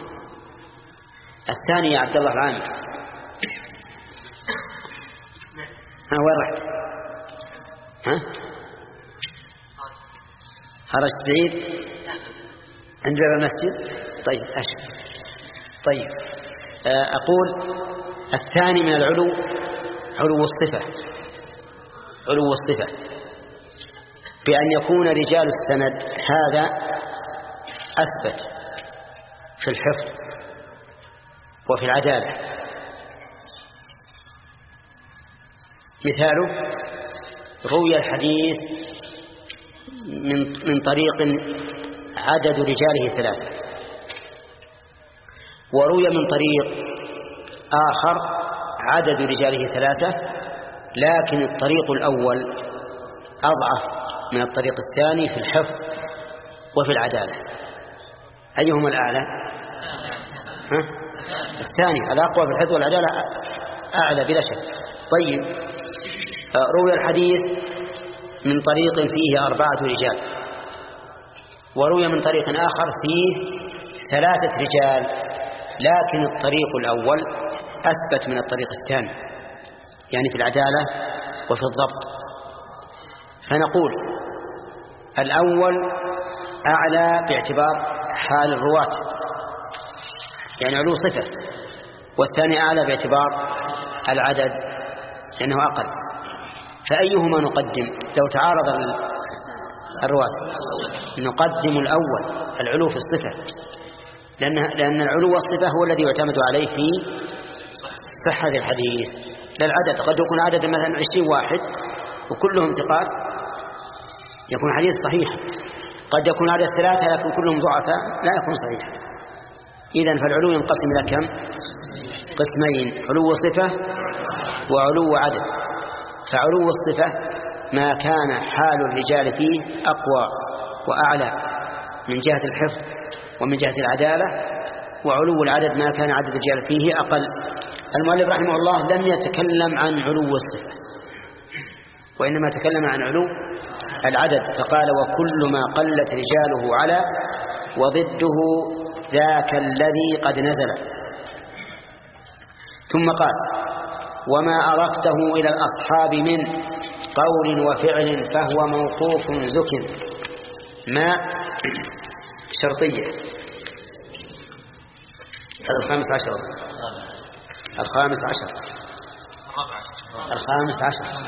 الثاني يا عبد الله العامر، ها وين رحت؟ ها؟ خرجت بعيد عند باب المسجد؟ طيب أشهد. طيب، أقول الثاني من العلو علو الصفة علو الصفة بأن يكون رجال السند هذا أثبت في الحفظ وفي العدالة. مثاله: روي الحديث من من طريق عدد رجاله ثلاثة، وروي من طريق آخر عدد رجاله ثلاثة، لكن الطريق الأول أضعف من الطريق الثاني في الحفظ وفي العدالة. أيهما الأعلى؟ ها؟ الثاني الأقوى في الحفظ والعدالة أعلى بلا شك. طيب، روي الحديث من طريق فيه أربعة رجال، وروي من طريق آخر فيه ثلاثة رجال، لكن الطريق الأول أثبت من الطريق الثاني، يعني في العدالة وفي الضبط. فنقول الأول أعلى باعتبار حال الرواة، يعني علو صفة، والثاني أعلى باعتبار العدد لأنه أقل. فأيهما نقدم لو تعارض الرواة؟ نقدم الأول، العلو في الصفة، لأن لأن العلو والصفة هو الذي يعتمد عليه في صحة الحديث، لا العدد. قد يكون عدد مثلا عشرين واحد وكلهم ثقات يكون حديث صحيح، قد يكون عدد ثلاثة لكن كلهم ضعفاء لا يكون صحيح. إذن فالعلو ينقسم إلى كم؟ قسمين: علو صفة وعلو عدد. فعلو الصفة ما كان حال الرجال فيه أقوى وأعلى من جهة الحفظ ومن جهة العدالة، وعلو العدد ما كان عدد الرجال فيه أقل. المؤلف رحمه الله لم يتكلم عن علو الصفة، وإنما تكلم عن علو العدد، فقال: وكل ما قلت رجاله على، وضده ذاك الذي قد نزل. ثم قال: وما أضفته إلى الأصحاب من قول وفعل فهو موقوف زك. ما شرطية. هذا الخامس عشر الخامس عشر الخامس عشر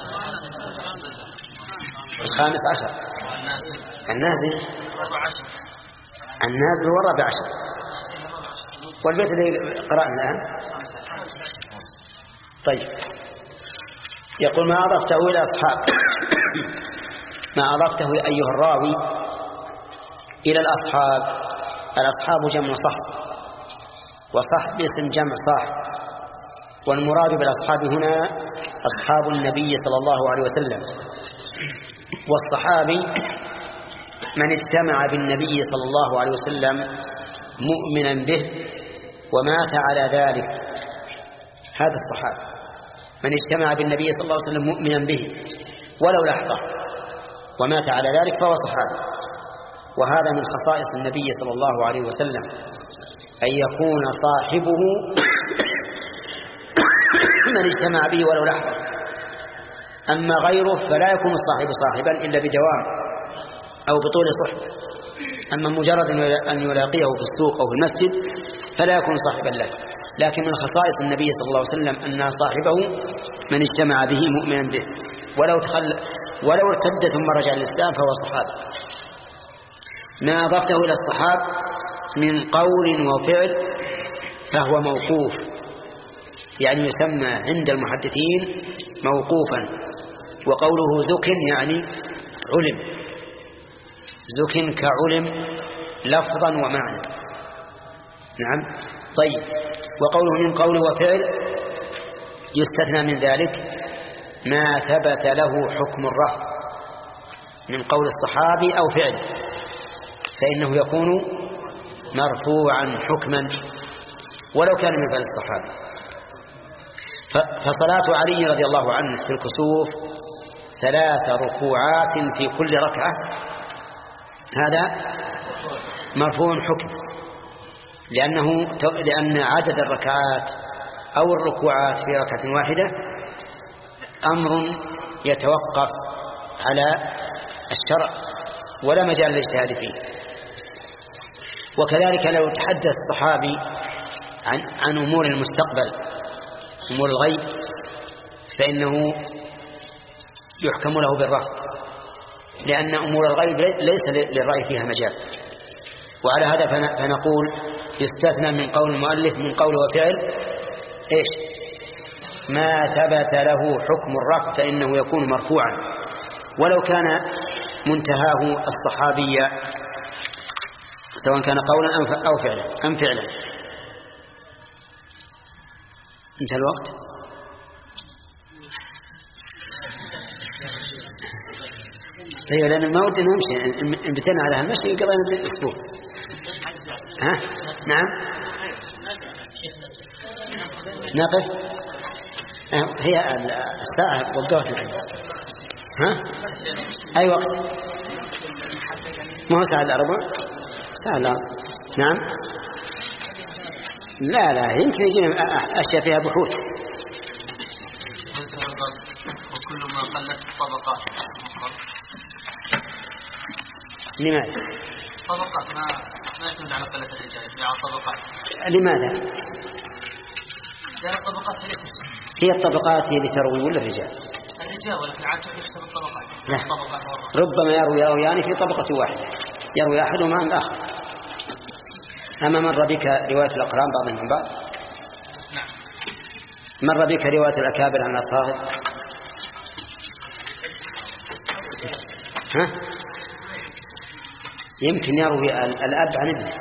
الخامس عشر النازل النازل هو الرابع عشر، والبيت الذي قرأنا الآن. طيب، يقول: ما أضفته إلى أصحاب ما أضفته أيها الراوي إلى الأصحاب. الأصحاب جمع صحب، وصحب اسم جمع صاحب، والمراد بالأصحاب هنا أصحاب النبي صلى الله عليه وسلم. والصحابي من اجتمع بالنبي صلى الله عليه وسلم مؤمنا به ومات على ذلك، هذا الصحابي من اجتمع بالنبي صلى الله عليه وسلم مؤمنا به ولو لحظة ومات على ذلك فهو صحابي. وهذا من خصائص النبي صلى الله عليه وسلم أن يكون صاحبه من اجتمع به ولو لحظة. أما غيره فلا يكون الصاحب صاحبا إلا بدوام أو بطول صحبة. أما مجرد أن يلاقيه في السوق أو في المسجد فلا يكون صاحبا له. لكن من خصائص النبي صلى الله عليه وسلم أن صاحبه من اجتمع به مؤمنا به ولو تخل ولو ارتد ثم رجع للإسلام فهو صحابي. ما أضفته إلى الصحاب من قول وفعل فهو موقوف، يعني يسمى عند المحدثين موقوفا. وقوله ذك يعني علم، ذك كعلم لفظا ومعنى. نعم. طيب، وقوله من قول وفعل يستثنى من ذلك ما ثبت له حكم الرفع من قول الصحابي أو فعله، فإنه يكون مرفوعا حكما ولو كان من فعل الصحابي. فصلاة علي رضي الله عنه في الكسوف ثلاث ركوعات في كل ركعة هذا مرفوع حكم، لأنه لأن عدد الركعات أو الركوعات في ركعة واحدة أمر يتوقف على الشرع ولا مجال للاجتهاد فيه. وكذلك لو تحدث الصحابي عن, عن أمور المستقبل أمور الغيب فإنه يحكم له بالرفض، لأن أمور الغيب ليس للرأي فيها مجال. وعلى هذا فنقول يستثنى من قول المؤلف من قول وفعل إيش؟ ما ثبت له حكم الرفع فإنه يكون مرفوعا ولو كان منتهاه الصحابية سواء كان قولا أو فعلا أم فعلا. انتهى الوقت. طيب لأن ما ودنا نمشي انبتنا على هالمشي قضينا بالأسبوع. ها؟ نعم. نقف. هي الساعة وقفت العين. ها؟ أي وقت؟ ما هو ساعة الأربع؟ ساعة الأربع. نعم. لا لا يمكن يجينا أشياء فيها بحوث. وكل ما قلت طبقات. لماذا؟ طبقات ما ما يعتمد على قلة الرجال، على طبقات. لماذا؟ لأن الطبقات هي الطبقات هي لتروي ولا الرجال؟ الرجال، ولكن عاد يحسب الطبقات. لا. ربما يروي راويان في طبقة واحدة يروي أحدهما عن الآخر. أما مر بك رواية الأقران بعضهم عن بعض؟ نعم. مر بك رواية الأكابر عن الأصغر؟ ها؟ يمكن يروي الأب عن ابنه.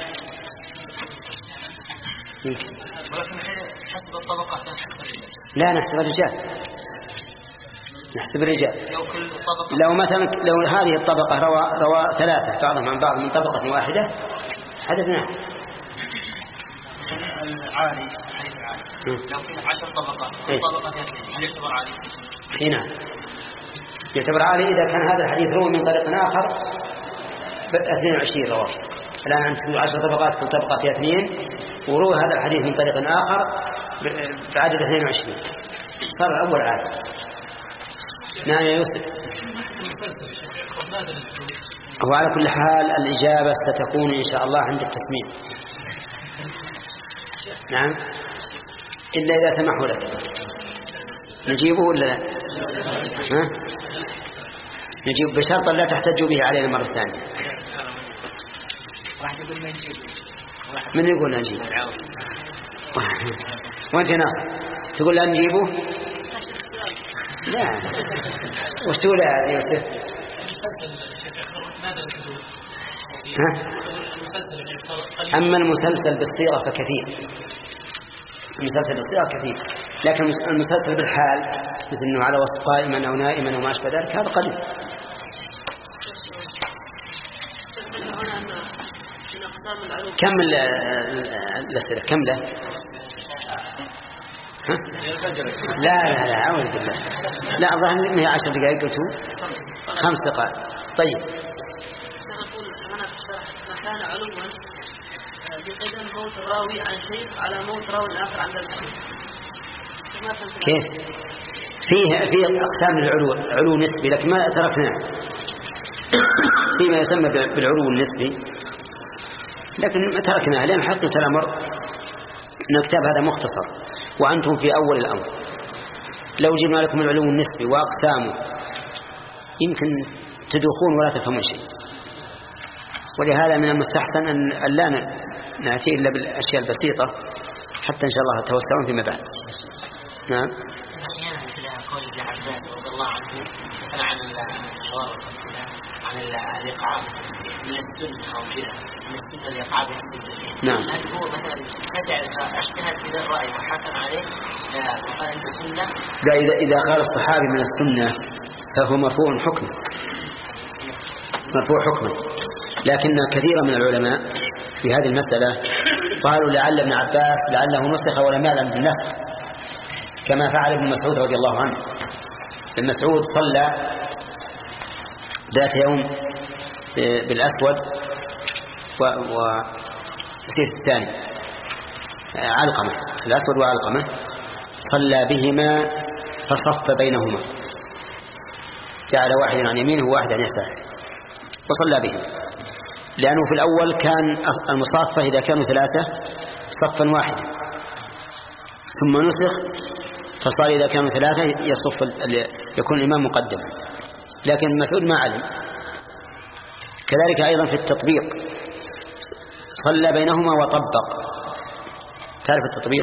يمكن. ولكن حسب الطبقات نحسب الرجال. لا نحسب الرجال. نحسب الرجال. لو كل طبقة. لو مثلا لو هذه الطبقة روى روى ثلاثة بعضهم عن بعض من طبقة واحدة حدثنا. العالي حديث عالي. لو في عشر طبقات طبقة اثنين هل يعتبر عالي؟ هنا يعتبر عالي إذا كان هذا الحديث روى من طريق آخر اثنين وعشرين رواه. الآن أنت تقول عشر طبقات كل طبقة فيها اثنين وروى هذا الحديث من طريق آخر بعدد اثنين وعشرين صار الأول عالي. نعم يا يوسف. وعلى كل حال الإجابة ستكون إن شاء الله عند التسميع. نعم إلا إذا سمحوا لك. نجيبه ولا لا؟ ها؟ نجيب بشرط لا تحتجوا به علينا مرة ثانية. من يقول نجيب؟ وانت ناصر تقول لا نجيبه؟ لا. وش تقول يا يوسف؟ أما المسلسل بالصيغة فكثير، المسلسل بالصيغة كثير، لكن المسلسل بالحال مثل أنه على وصف قائما أو نائما وما أشبه ذلك هذا قليل. كم الأسئلة كم له؟ لا لا لا أعوذ بالله، لا أظن هي عشر دقائق قلتوا خمس دقائق. طيب كان علوا بقدم موت الراوي عن شيء على موت راوي آخر عند الحديث. كيف؟ فيه فيه أقسام للعلو، علو نسبي لكن ما تركناه فيما يسمى بالعلو النسبي، لكن ما تركناه لأن حقيقة الأمر أن الكتاب هذا مختصر وأنتم في أول الأمر. لو جبنا لكم العلو النسبي وأقسامه يمكن تدخون ولا تفهمون شيء، ولهذا من المستحسن أن لا نأتي إلا بالأشياء البسيطة حتى إن شاء الله توسعون فيما بعد. نعم. أحيانا مثل قول ابن عباس رضي الله عنه مثلا عن الشوارع عن الإقعاب من السنة أو كذا، من السنة الإقعاب من السنة. نعم. هل هو مثلا نجعل اجتهد في ذا الرأي وحكم عليه وقال أنت سنة؟ لا، إذا إذا قال الصحابي من السنة فهو مرفوع حكما، مرفوع حكما. لكن كثيرا من العلماء في هذه المسألة قالوا لعل ابن عباس لعله نسخ ولم يعلم بالنسخ، كما فعل ابن مسعود رضي الله عنه. ابن مسعود صلى ذات يوم بالأسود وسيف الثاني علقمة، الأسود وعلقمة، صلى بهما فصف بينهما، جعل واحدا عن يمينه وواحدا عن يساره وصلى بهما، لأنه في الأول كان المصافة إذا كانوا ثلاثة صفا واحدا، ثم نسخ فصار إذا كانوا ثلاثة يصف يكون الإمام مقدما، لكن مسعود ما علم. كذلك أيضا في التطبيق صلى بينهما وطبق. تعرف التطبيق؟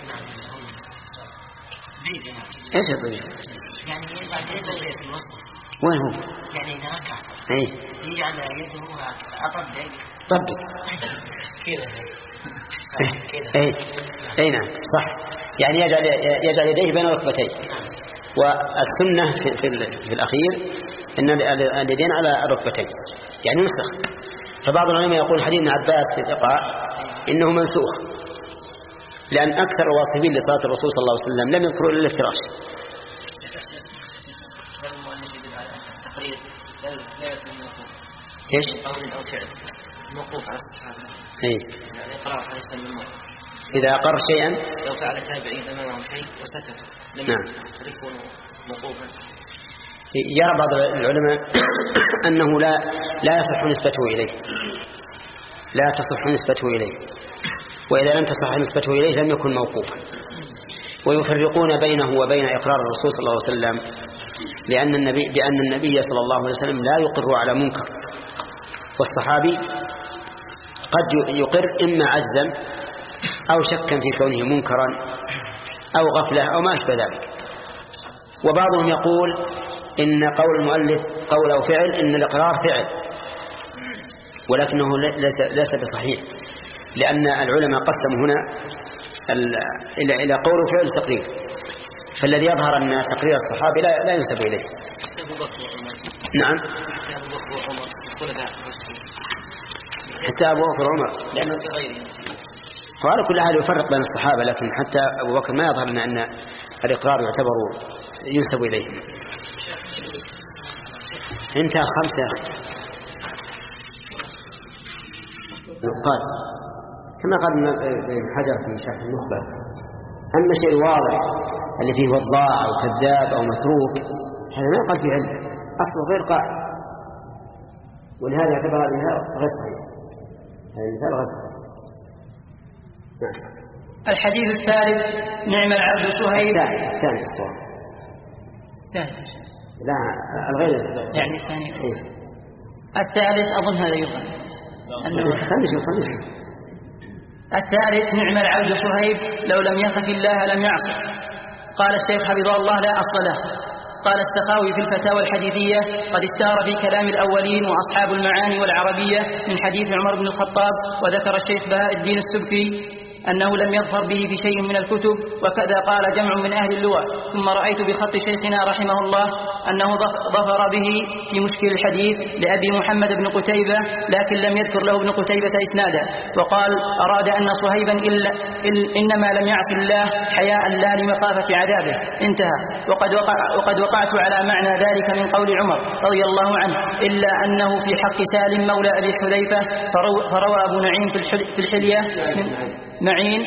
ايش التطبيق؟ يعني يجعل يده في الوسط. وين هو؟ يعني إذا ركع ايه يجعل يده أطبق طبق كذا كذا. ايه اي نعم صح، يعني يجعل يجعل يديه بين ركبتيه. والسنة في, في, في الأخير أن اليدين على الركبتين، يعني نسخ. فبعض العلماء يقول حديث ابن عباس في الإقراء إنه منسوخ، لأن أكثر الواصفين لصلاة الرسول صلى الله عليه وسلم لم يذكروا إلا الافتراش. ايش؟ قول أو فعل موقوف على الصحابة. ايه يعني إقرار حديث الموقوف. إذا أقر شيئا لو فعل تابعين أمامهم شيء وسكتوا لم نعم يكون موقوفا. يرى بعض العلماء أنه لا لا يصح نسبته إليه، لا تصح نسبته إليه، وإذا لم تصح نسبته إليه لم يكن موقوفا. ويفرقون بينه وبين إقرار الرسول صلى الله عليه وسلم لأن النبي بأن النبي صلى الله عليه وسلم لا يقر على منكر، والصحابي قد يقر إما عجزا أو شكا في كونه منكرا أو غفلة أو ما أشبه ذلك. وبعضهم يقول إن قول المؤلف قول أو فعل إن الإقرار فعل، ولكنه ليس ليس بصحيح، لأن العلماء قسموا هنا إلى إلى قول وفعل تقرير، فالذي يظهر أن تقرير الصحابي لا لا ينسب إليه. نعم حتى أبو بكر وعمر، لأنه وعلى كل حال يفرق بين الصحابة، لكن حتى أبو بكر ما يظهر لنا أن الإقرار يعتبر ينسب إليه. انتهى خمسة قال كما قال ابن حجر في شرح النخبة، أما الشيء الواضح اللي فيه وضاع أو كذاب أو متروك هذا ما يقال فيه علم، أصله غير قائم، ولهذا يعتبر هذا المثال غير صحيح، هذا المثال غير صحيح. الحديث الثالث نعم العبد صهيب. الثاني الصواب الثالث لا الغير يعني الثاني إيه؟ الثالث أظن هذا يظن خليش خليش الثالث نعم العبد صهيب لو لم يخف الله لم يعصه. قال الشيخ حفظه الله لا أصل له. قال السخاوي في الفتاوى الحديثية: قد استار في كلام الأولين وأصحاب المعاني والعربية من حديث عمر بن الخطاب. وذكر الشيخ بهاء الدين السبكي أنه لم يظفر به في شيء من الكتب، وكذا قال جمع من أهل اللغة. ثم رأيت بخط شيخنا رحمه الله أنه ظفر به في مشكل الحديث لأبي محمد بن قتيبة، لكن لم يذكر له ابن قتيبة إسنادا، وقال: أراد أن صهيبا إلا إنما لم يعص الله حياء لا لمخافة عذابه. انتهى. وقد, وقع وقد وقعت على معنى ذلك من قول عمر رضي الله عنه: إلا أنه في حق سالم مولى أبي حذيفة، فروى أبو نعيم في الحلية من معين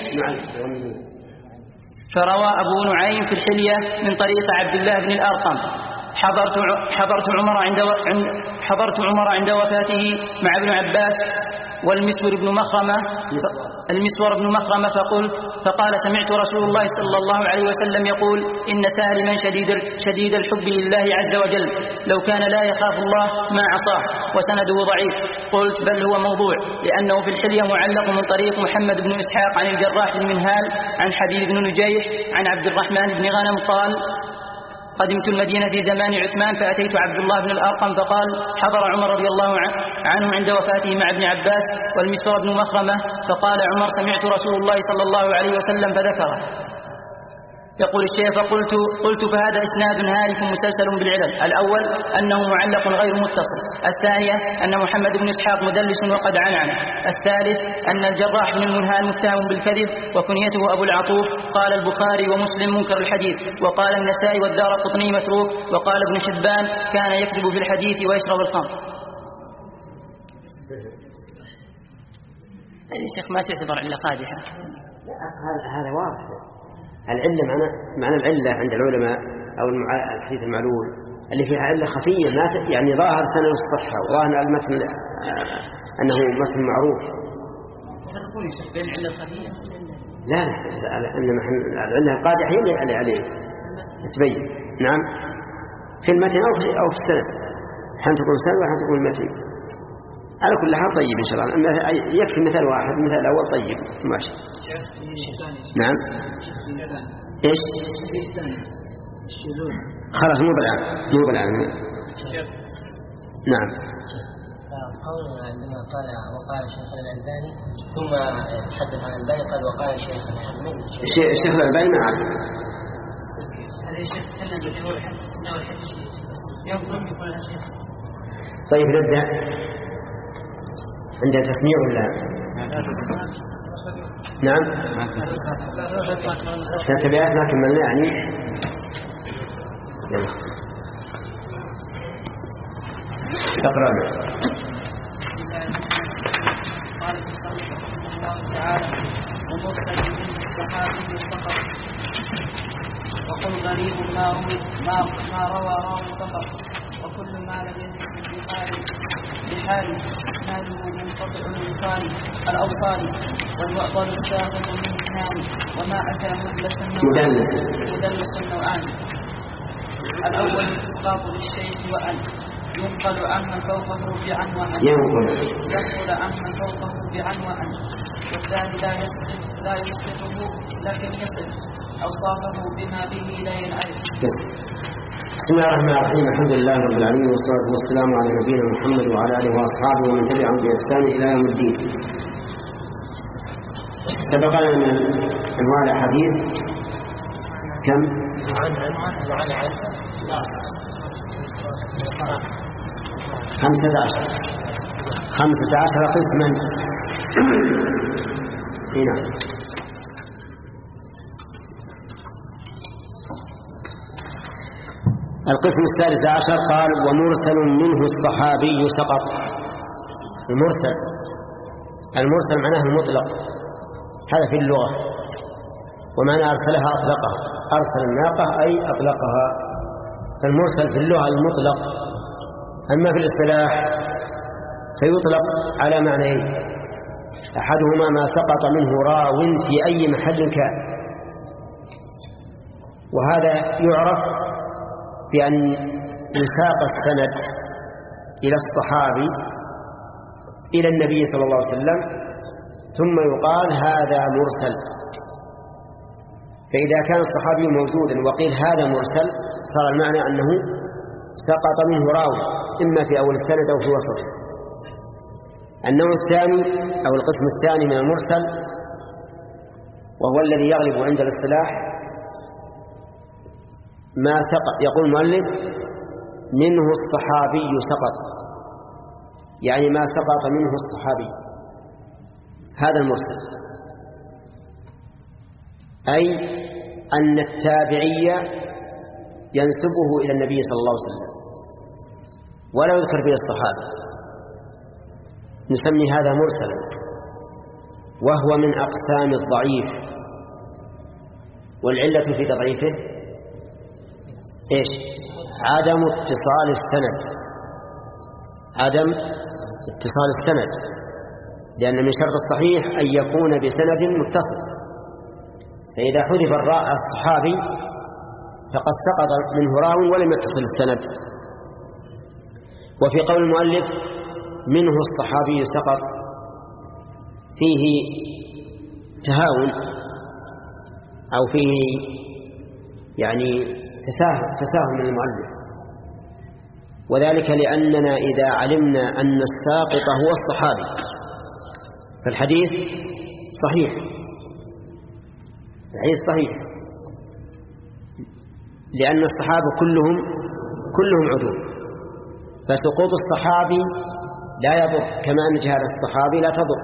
فروى أبو نعيم في الحلية من طريق عبد الله بن الأرقم: حضرت حضرت عمر عند حضرت عمر عند وفاته مع ابن عباس والمسور بن مخرمة المسور بن مخرمة فقلت فقال: سمعت رسول الله صلى الله عليه وسلم يقول: إن سالما شديد شديد الحب لله عز وجل، لو كان لا يخاف الله ما عصاه. وسنده ضعيف. قلت: بل هو موضوع، لأنه في الحلية معلق من طريق محمد بن إسحاق عن الجراح المنهال عن حبيب بن نجيح عن عبد الرحمن بن غنم قال: قدمت المدينة في زمان عثمان فأتيت عبد الله بن الأرقم فقال: حضر عمر رضي الله عنه عند وفاته مع ابن عباس والمسور بن مخرمة، فقال عمر: سمعت رسول الله صلى الله عليه وسلم فذكره. يقول الشيخ: فقلت قلت فهذا إسناد هالك مسلسل بالعلل. الأول أنه معلق غير متصل. الثانية أن محمد بن إسحاق مدلس وقد عنعنه. الثالث أن الجراح بن المنهال متهم بالكذب وكنيته أبو العطوف. قال البخاري ومسلم منكر الحديث، وقال النسائي والدارقطني متروك، وقال ابن حبان كان يكذب في الحديث ويشرب الخمر. يعني الشيخ ما تعتبر علة قادحة؟ هذا واضح. العلة معنى معنى العلة عند العلماء أو الحديث المعلول اللي فيها علة خفية، ما يعني ظاهر سنة الصحة وظاهر المتن أنه متن معروف. تقول يا شيخ بين العلة الخفية؟ لا لا، إنما العلة القادحة هي اللي عليه تبين. نعم، في المتن أو في أو في السند، حين تكون سند وحين تكون المتن. على كل حال طيب إن شاء الله. يكفي مثال واحد، مثال الأول طيب ماشي. نعم. إيش؟ خلاص مو بالآن مو بالآن. نعم. قولنا عندما قال وقال الشيخ الألباني ثم تحدث عن الألباني قال وقال الشيخ الحديث. الشيخ الألباني ما أعرف. هذا الشيخ تكلم بالأول أول حديث يظن يقول الشيخ. طيب نبدأ. عندها تسميع ولا؟ نعم. تتبعات ما كملنا يعني. يلا. اقرأ. قال الله تعالى: ومرسل من الصحابي فقط، وقل غريب ما ما روى راوي فقط، وكل ما لم يزد بحال بحال إسناده منقطع اللسان الأوصال، والمعضل الساقط من اثنان، وما أتى مدلس مدلس النوعان. الأول الإسقاط للشيخ وأن ينقل عمن فوقه رجعا وأن ينقل عمن فوقه رجعا وأن. والثاني لا يسقط لا يسقطه لكن يصف أوصافه بما به لا ينعرف. بسم الله الرحمن الرحيم. الحمد لله رب العالمين، والصلاة والسلام على نبينا محمد وعلى آله وأصحابه ومن تبعهم بإحسان إلى يوم الدين. سبقنا من أنواع الحديث كم؟ خمسة عشر خمسة عشر قسما. هنا القسم الثالث عشر قال: ومرسل منه الصحابي سقط. المرسل المرسل معناه المطلق، هذا في اللغة، ومعنى أرسلها أطلقها. أرسل الناقة أي أطلقها. فالمرسل في اللغة المطلق، أما في الاصطلاح فيطلق على معنيين: أحدهما ما سقط منه راو في أي محل كان، وهذا يعرف بأن يساق السند إلى الصحابي إلى النبي صلى الله عليه وسلم ثم يقال هذا مرسل. فإذا كان الصحابي موجودا وقيل هذا مرسل صار المعنى أنه سقط منه راوي إما في أول السند أو في وسطه. النوع الثاني أو القسم الثاني من المرسل وهو الذي يغلب عند الاصطلاح ما سقط، يقول المؤلف منه الصحابي سقط، يعني ما سقط منه الصحابي، هذا المرسل، أي أن التابعي ينسبه إلى النبي صلى الله عليه وسلم ولا يذكر به الصحابة، نسمي هذا مرسلا، وهو من أقسام الضعيف. والعلة في تضعيفه إيش؟ عدم اتصال السند، عدم اتصال السند، لأن من شرط الصحيح أن يكون بسند متصل، فإذا حذف الراء الصحابي فقد سقط منه راوي ولم يتصل السند. وفي قول المؤلف منه الصحابي سقط فيه تهاون أو فيه يعني تساهل تساهل من المؤلف، وذلك لأننا إذا علمنا أن الساقط هو الصحابي فالحديث صحيح، الحديث صحيح، لأن الصحابة كلهم كلهم عدول، فسقوط الصحابي لا يضر كما أن جهالة الصحابي لا تضر.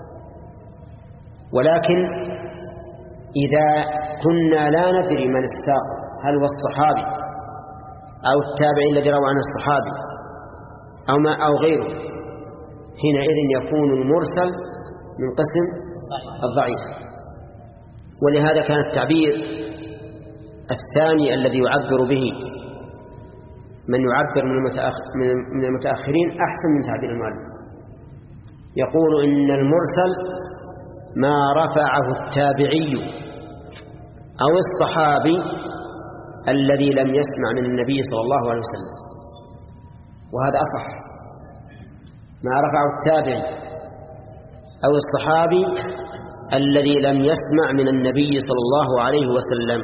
ولكن إذا كنا لا ندري من الساقط هل هو الصحابي أو التابعي الذي روى عن الصحابي أو ما أو غيره، حينئذ يكون المرسل من قسم الضعيف. ولهذا كان التعبير الثاني الذي يعبر به من يعبر من المتأخرين أحسن من تعبير المؤلف، يقول إن المرسل ما رفعه التابعي أو الصحابي الذي لم يسمع من النبي صلى الله عليه وسلم، وهذا أصح، ما رفعه التابعي أو الصحابي الذي لم يسمع من النبي صلى الله عليه وسلم.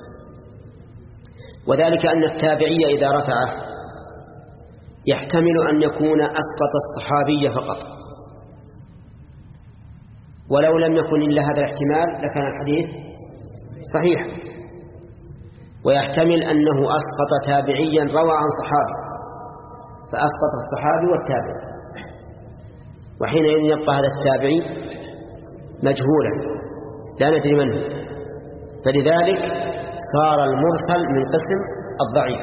وذلك أن التابعي إذا رفعه يحتمل أن يكون أسقط الصحابي فقط، ولو لم يكن إلا هذا الاحتمال لكان الحديث صحيح. ويحتمل أنه أسقط تابعيا روى عن صحابي فأسقط الصحابي والتابعي، وحينئذ يبقى هذا التابعي مجهولا لا ندري من هو، فلذلك صار المرسل من قسم الضعيف.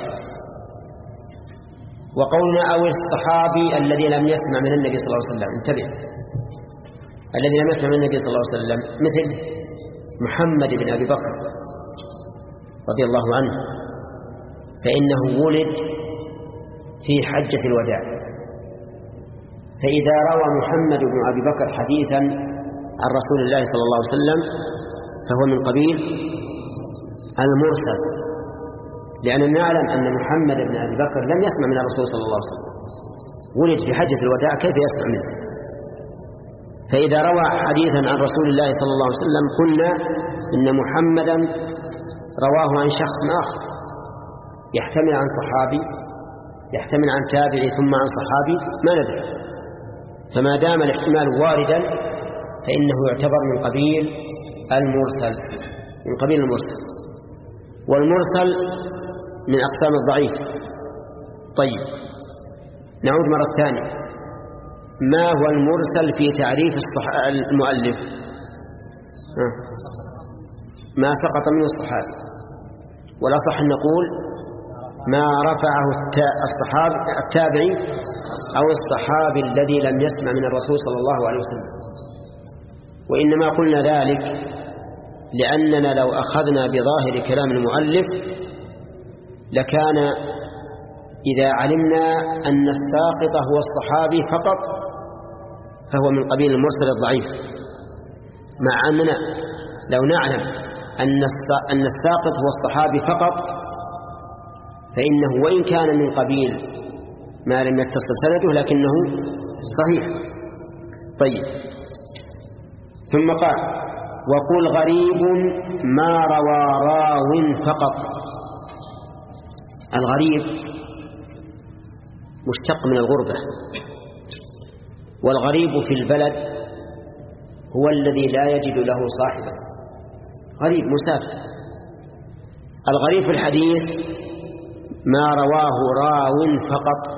وقولنا أو الصحابي الذي لم يسمع من النبي صلى الله عليه وسلم، انتبه، الذي لم يسمع من النبي صلى الله عليه وسلم مثل محمد بن أبي بكر رضي الله عنه، فإنه ولد في حجة الوداع، فإذا روى محمد بن أبي بكر حديثا عن رسول الله صلى الله عليه وسلم فهو من قبيل المرسل، لأننا نعلم أن محمد بن أبي بكر لم يسمع من الرسول صلى الله عليه وسلم، ولد في حجة الوداع، كيف يسمع منه؟ فإذا روى حديثا عن رسول الله صلى الله عليه وسلم قلنا إن محمدا رواه عن شخص آخر، يحتمل عن صحابي، يحتمل عن تابعي ثم عن صحابي، ما ندري. فما دام الاحتمال واردا فإنه يعتبر من قبيل المرسل، من قبيل المرسل. والمرسل من أقسام الضعيف. طيب نعود مرة ثانية، ما هو المرسل في تعريف المؤلف؟ ما سقط منه الصحابي، والأصح أن نقول ما رفعه الصحابي التابعي أو الصحابي الذي لم يسمع من الرسول صلى الله عليه وسلم. وإنما قلنا ذلك لأننا لو أخذنا بظاهر كلام المؤلف لكان إذا علمنا أن الساقط هو الصحابي فقط فهو من قبيل المرسل الضعيف، مع أننا لو نعلم أن الساقط هو الصحابي فقط فإنه وإن كان من قبيل ما لم يتصل سنده لكنه صحيح. طيب ثم قال وقل غريب ما روى راو فقط. الغريب مشتق من الغربة، والغريب في البلد هو الذي لا يجد له صاحبا، غريب مسافر. الغريب في الحديث ما رواه راو فقط،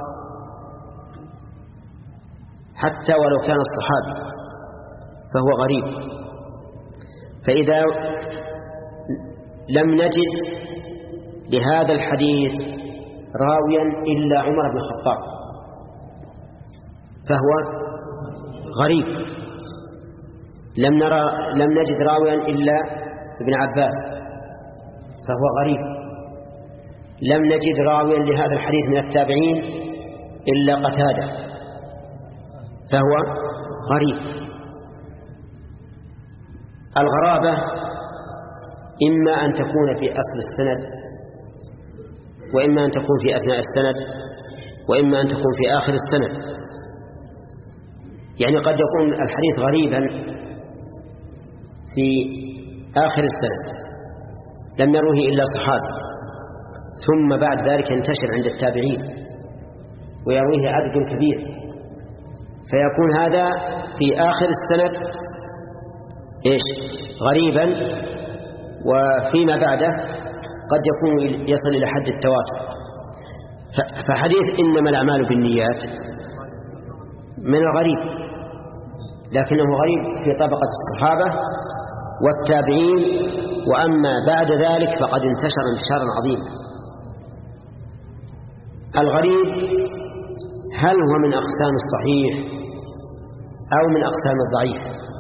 حتى ولو كان الصحابي فهو غريب. فإذا لم نجد لهذا الحديث راويا إلا عمر بن الخطاب فهو غريب. لم نرى لم نجد راويا إلا ابن عباس فهو غريب. لم نجد راويا لهذا الحديث من التابعين إلا قتادة فهو غريب. الغرابة إما أن تكون في أصل السند، وإما أن تكون في أثناء السند، وإما أن تكون في آخر السند. يعني قد يكون الحديث غريبا في آخر السند لم يروه إلا صحابي، ثم بعد ذلك ينتشر عند التابعين ويرويه عدد كبير، فيكون هذا في آخر السند إيش غريبا، وفيما بعده قد يكون يصل إلى حد التواتر. فحديث إنما الأعمال بالنيات من الغريب، لكنه غريب في طبقة الصحابة والتابعين، وأما بعد ذلك فقد انتشر انتشارا عظيما. الغريب هل هو من أقسام الصحيح أو من أقسام الضعيف؟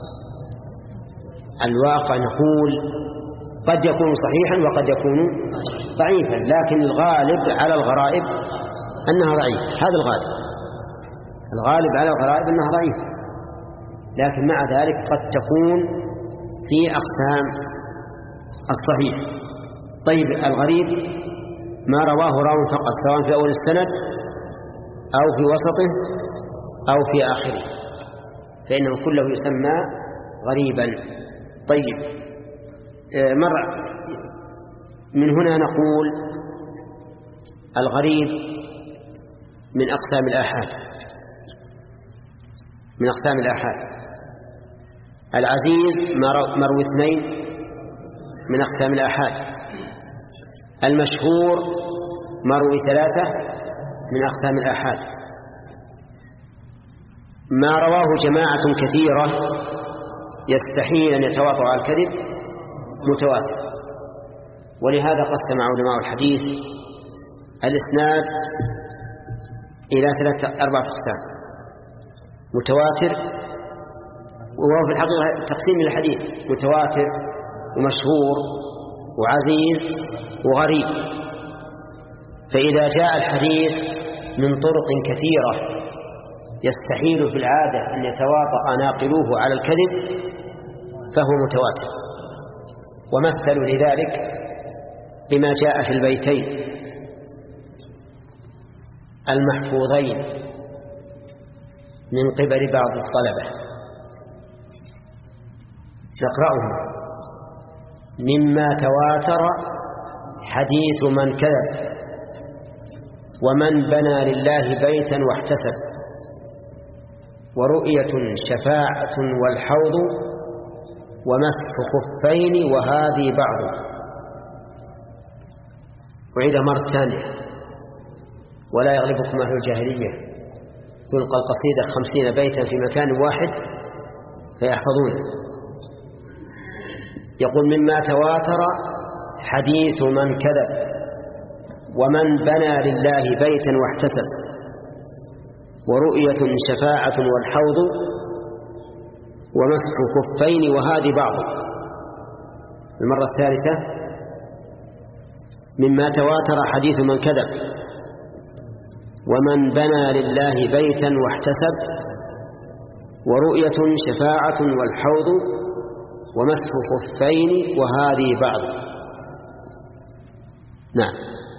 الواقع نقول قد يكون صحيحا وقد يكون ضعيفا، لكن الغالب على الغرائب أنها ضعيف. هذا الغالب الغالب على الغرائب أنها ضعيف، لكن مع ذلك قد تكون في أقسام الصحيح. طيب الغريب ما رواه راو فقط، سواء في أول السند أو في وسطه أو في آخره، فإنه كله يسمى غريبا. طيب مرة من هنا نقول الغريب من أقسام الآحاد، من أقسام الآحاد. العزيز مروي اثنين من أقسام الآحاد، المشهور مروي ثلاثة من أقسام الآحاد، ما رواه جماعة كثيرة يستحيل أن يتواطؤ على الكذب متواتر. ولهذا قسم علماء الحديث الإسناد إلى ثلاثة أربعة أقسام: متواتر، وهو في الحقيقة تقسيم الحديث متواتر ومشهور وعزيز وغريب. فإذا جاء الحديث من طرق كثيرة يستحيل في العادة أن يتواطأ ناقلوه على الكذب فهو متواتر. ومثلوا لذلك بما جاء في البيتين المحفوظين من قبل بعض الطلبة، نقرأهم: مما تواتر حديث من كذب، ومن بنى لله بيتا واحتسب، ورؤية شفاعة والحوض، ومسح خفين وهذه بعض. وعيد مرة ثانية: ولا يغلبكم أهل الجاهلية، تلقى القصيدة خمسين بيتا في مكان واحد فيحفظونه. يقول: مما تواتر حديث من كذب، ومن بنى لله بيتا واحتسب، ورؤية شفاعة والحوض، ومسح كفين وهذه بعض. المرة الثالثة: مما تواتر حديث من كذب، ومن بنى لله بيتا واحتسب، ورؤية شفاعة والحوض، ومسح كفين وهذه بعض. نعم.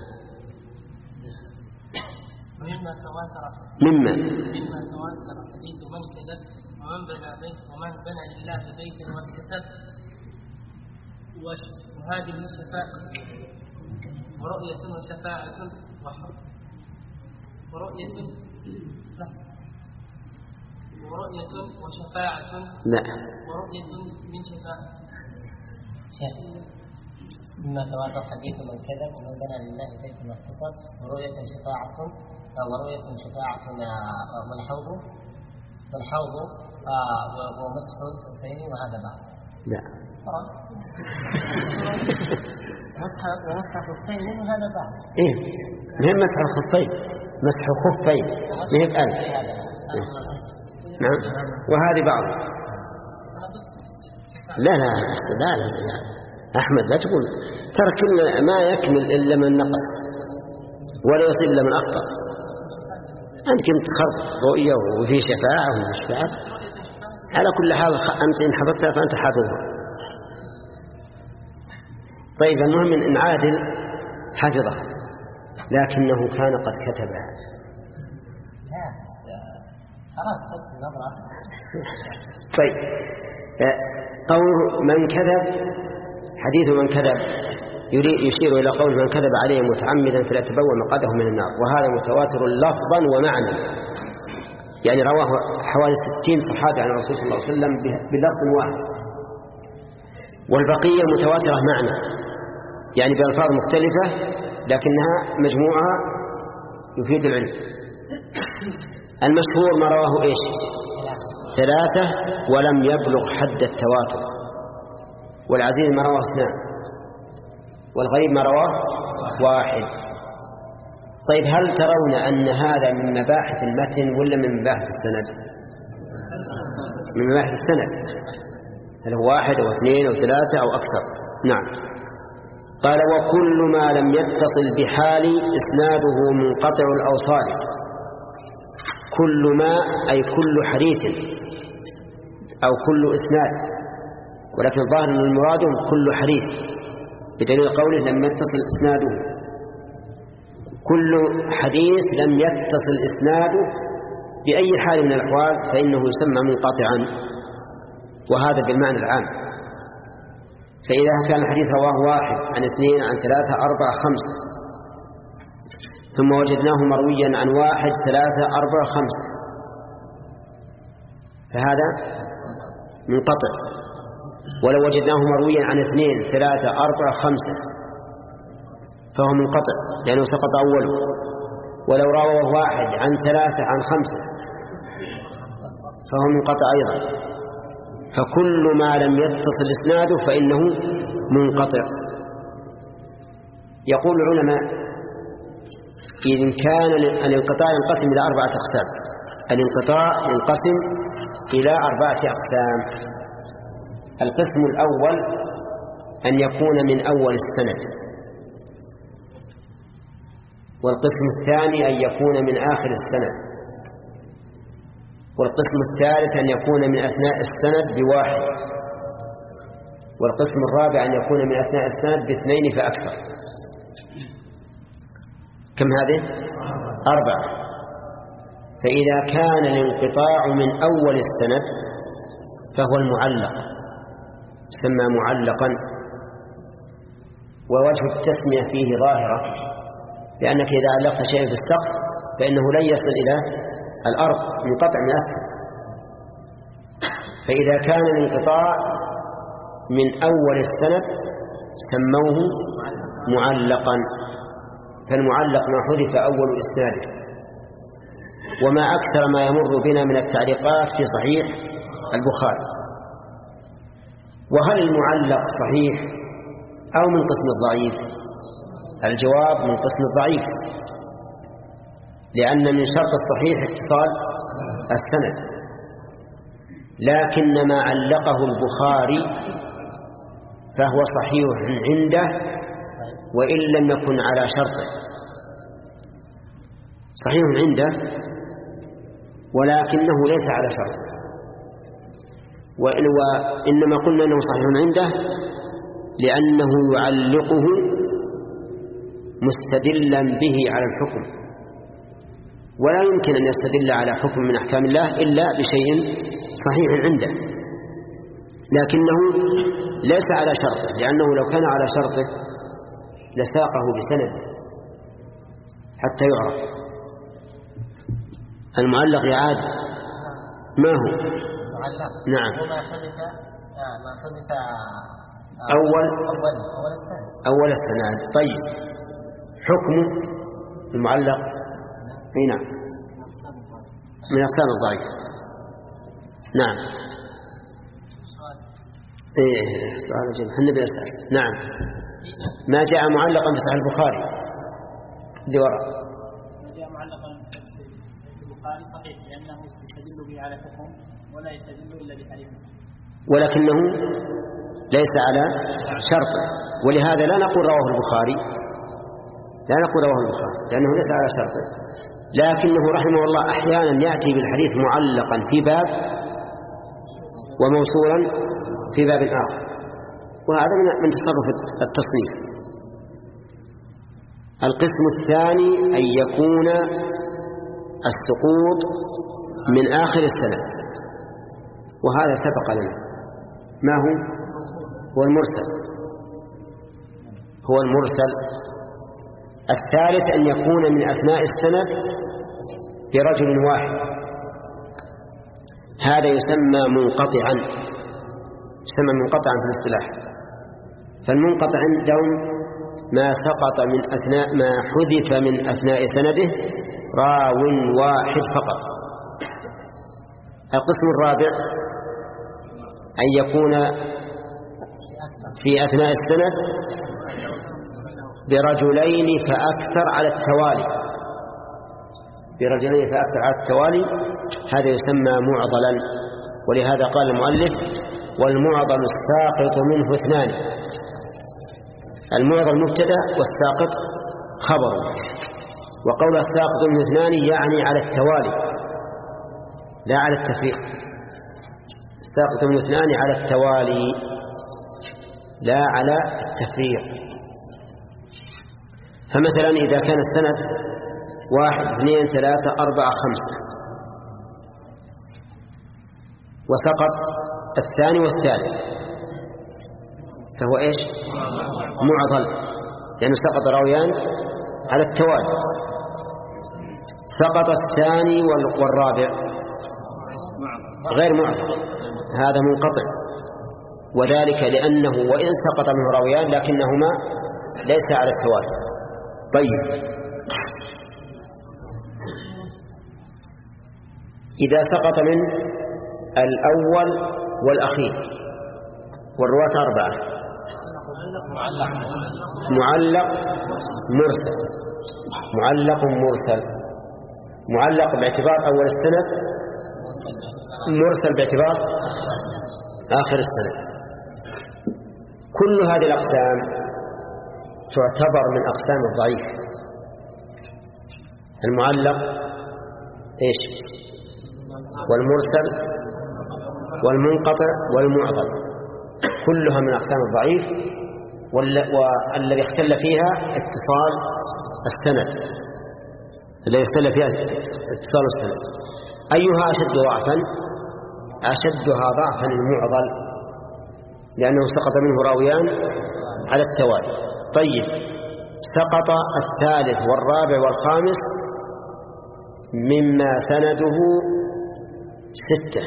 مما تواتر مما مما تواتر حديث من كذب، ومن بنى بيت ومن بنى لله بيتا واحتسب، وهذه الشفاعة ورؤية وشفاعة وحب ورؤية ورؤية وشفاعة لا ورؤية من شفاعة. شيخ مما تواتر حديث من كذب ومن بنى لله بيتا محتصر ورؤية شفاعة ورؤية شفاعة والحوض والحوض ومسح الخفين وهذا بعض. لا مسح ومسح الخفين وهذا بعض. إيه مهم مسح الخفين مسح خفين مهم ألف. نعم وهذه بعض. لا لا لا لا يعني أحمد لا تقول ترى كل ما يكمل إلا من نقص ولا يصيب إلا من أخطأ. أنت كنت خرط رؤية وفي شفاعة وفي شفاعة على كل حال أنت إن حفظتها فأنت حافظها. طيب المهم إن عادل حفظها لكنه كان قد كتبها. خلاص نظرة. طيب قول من كذب حديث من كذب يشير إلى قول من كذب عليه متعمدا فليتبوأ مقعده من النار، وهذا متواتر لفظا ومعنى، يعني رواه حوالي ستين صحابي عن الرسول صلى الله عليه وسلم بلفظ واحد، والبقية متواترة معنى يعني بألفاظ مختلفة لكنها مجموعها يفيد العلم. المشهور ما رواه إيش؟ ثلاثة ولم يبلغ حد التواتر، والعزيز ما رواه اثنان، والغريب ما رواه واحد. طيب هل ترون أن هذا من مباحث المتن ولا من مباحث السند؟ من مباحث السند، هل هو واحد أو اثنين أو ثلاثة أو أكثر. نعم. قال وكل ما لم يتصل بحال إسناده منقطع الأوصال. كل ما أي كل حديث أو كل إسناد، ولكن ظاهر المراد كل حديث بدليل قوله لم يتصل إسناده. كل حديث لم يتصل إسناده بأي حال من الأحوال فإنه يسمى منقطعا، وهذا بالمعنى العام. فإذا كان الحديث رواه واحد عن اثنين عن ثلاثة أربعة خمسة ثم وجدناه مرويا عن واحد ثلاثة أربعة خمسة فهذا منقطع. ولو وجدناه مرويا عن اثنين ثلاثة أربعة خمسة فهو منقطع لأنه سقط أوله. ولو رواه واحد عن ثلاثة عن خمسة فهو منقطع أيضا. فكل ما لم يتصل إسناده فإنه منقطع. يقول العلماء إن كان الانقطاع ينقسم إلى أربعة أقسام. الانقطاع ينقسم إلى أربعة أقسام. القسم الأول أن يكون من أول السند، والقسم الثاني أن يكون من آخر السند، والقسم الثالث أن يكون من أثناء السند بواحد، والقسم الرابع أن يكون من أثناء السند باثنين فأكثر. كم هذه؟ أربعة. فإذا كان الانقطاع من أول السند فهو المعلق، يسمى معلقا. ووجه التسمية فيه ظاهرة، لأنك إذا علقت شيئا في السقف فإنه لن يصل إلى الأرض، منقطع من أسفل. فإذا كان الانقطاع من أول السند سموه معلقا. فالمعلق ما حذف أول إسناده. وما أكثر ما يمر بنا من التعليقات في صحيح البخاري. وهل المعلق صحيح أو من قسم الضعيف؟ الجواب من قسم الضعيف، لأن من شرط الصحيح اتصال السند. لكن ما علقه البخاري فهو صحيح عنده وإن لم يكن على شرطه. صحيح عنده ولكنه ليس على شرط. وإنما قلنا أنه صحيح عنده لأنه يعلقه مستدلا به على الحكم، ولا يمكن أن يستدل على حكم من أحكام الله إلا بشيء صحيح عنده، لكنه ليس على شرطه، لأنه لو كان على شرطه لساقه بسند حتى يعرف. المعلق يا عادل ما هو؟ معلق نعم. وما حدث ما حدث أول أول أول السنة أول السنة. طيب حكم المعلق أي نعم من أقسام الضعيف. نعم إيه سؤال جيد حنا بنسأل. نعم ما جاء معلقا في صحيح البخاري اللي وراء ما جاء معلقا في البخاري صحيح لأنه يستدل به على حكم ولا يستدل إلا بحديث ولكنه ليس على شرط، ولهذا لا نقول رواه البخاري لا نقول رواه البخاري لأنه ليس على شرط، لكنه رحمه الله أحيانا يأتي بالحديث معلقا في باب وموصولا في باب آخر، وهذا من تصرف التصنيف. القسم الثاني أن يكون السقوط من آخر السنة، وهذا سبق لنا. ما هو؟ هو المرسل هو المرسل. الثالث أن يكون من أثناء السنة برجل واحد، هذا يسمى منقطعا يسمى منقطعا في الاصطلاح. فالمنقطع عندهم ما سقط من أثناء ما حذف من أثناء سنده راو واحد فقط. القسم الرابع أن يكون في أثناء السنة برجلين فأكثر على التوالي برجلين فأكثر على التوالي هذا يسمى معضلا. ولهذا قال المؤلف والمعضل الساقط منه اثنان. المعضل مبتدأ والساقط خبر، وقول الساقط منه اثنان يعني على التوالي لا على التفريق. الساقط منه اثنان على التوالي لا على التفريق. فمثلا إذا كان السند واحد اثنين ثلاثة أربعة خمسة وسقط الثاني والثالث فهو إيش؟ معضل، لأنه سقط راويان على التوالي. سقط الثاني والرابع غير معضل، هذا منقطع، وذلك لأنه وإن سقط منه راويان لكنهما ليس على التوالي. طيب إذا سقط من الأول والأخير والرواة أربعة معلق مرسل معلق مرسل معلق باعتبار أول السند، مرسل باعتبار آخر السند. كل هذه الأقسام تعتبر من أقسام الضعيف. المعلق إيش؟ والمرسل والمنقطع والمعضل كلها من أقسام الضعيف، والذي اختل فيها اتصال السند الذي اختل فيها اتصال السند. أيها أشد ضعفا؟ أشدها ضعفا المعضل، لأنه سقط منه راويان على التوالي. طيب سقط الثالث والرابع والخامس مما سنده ستة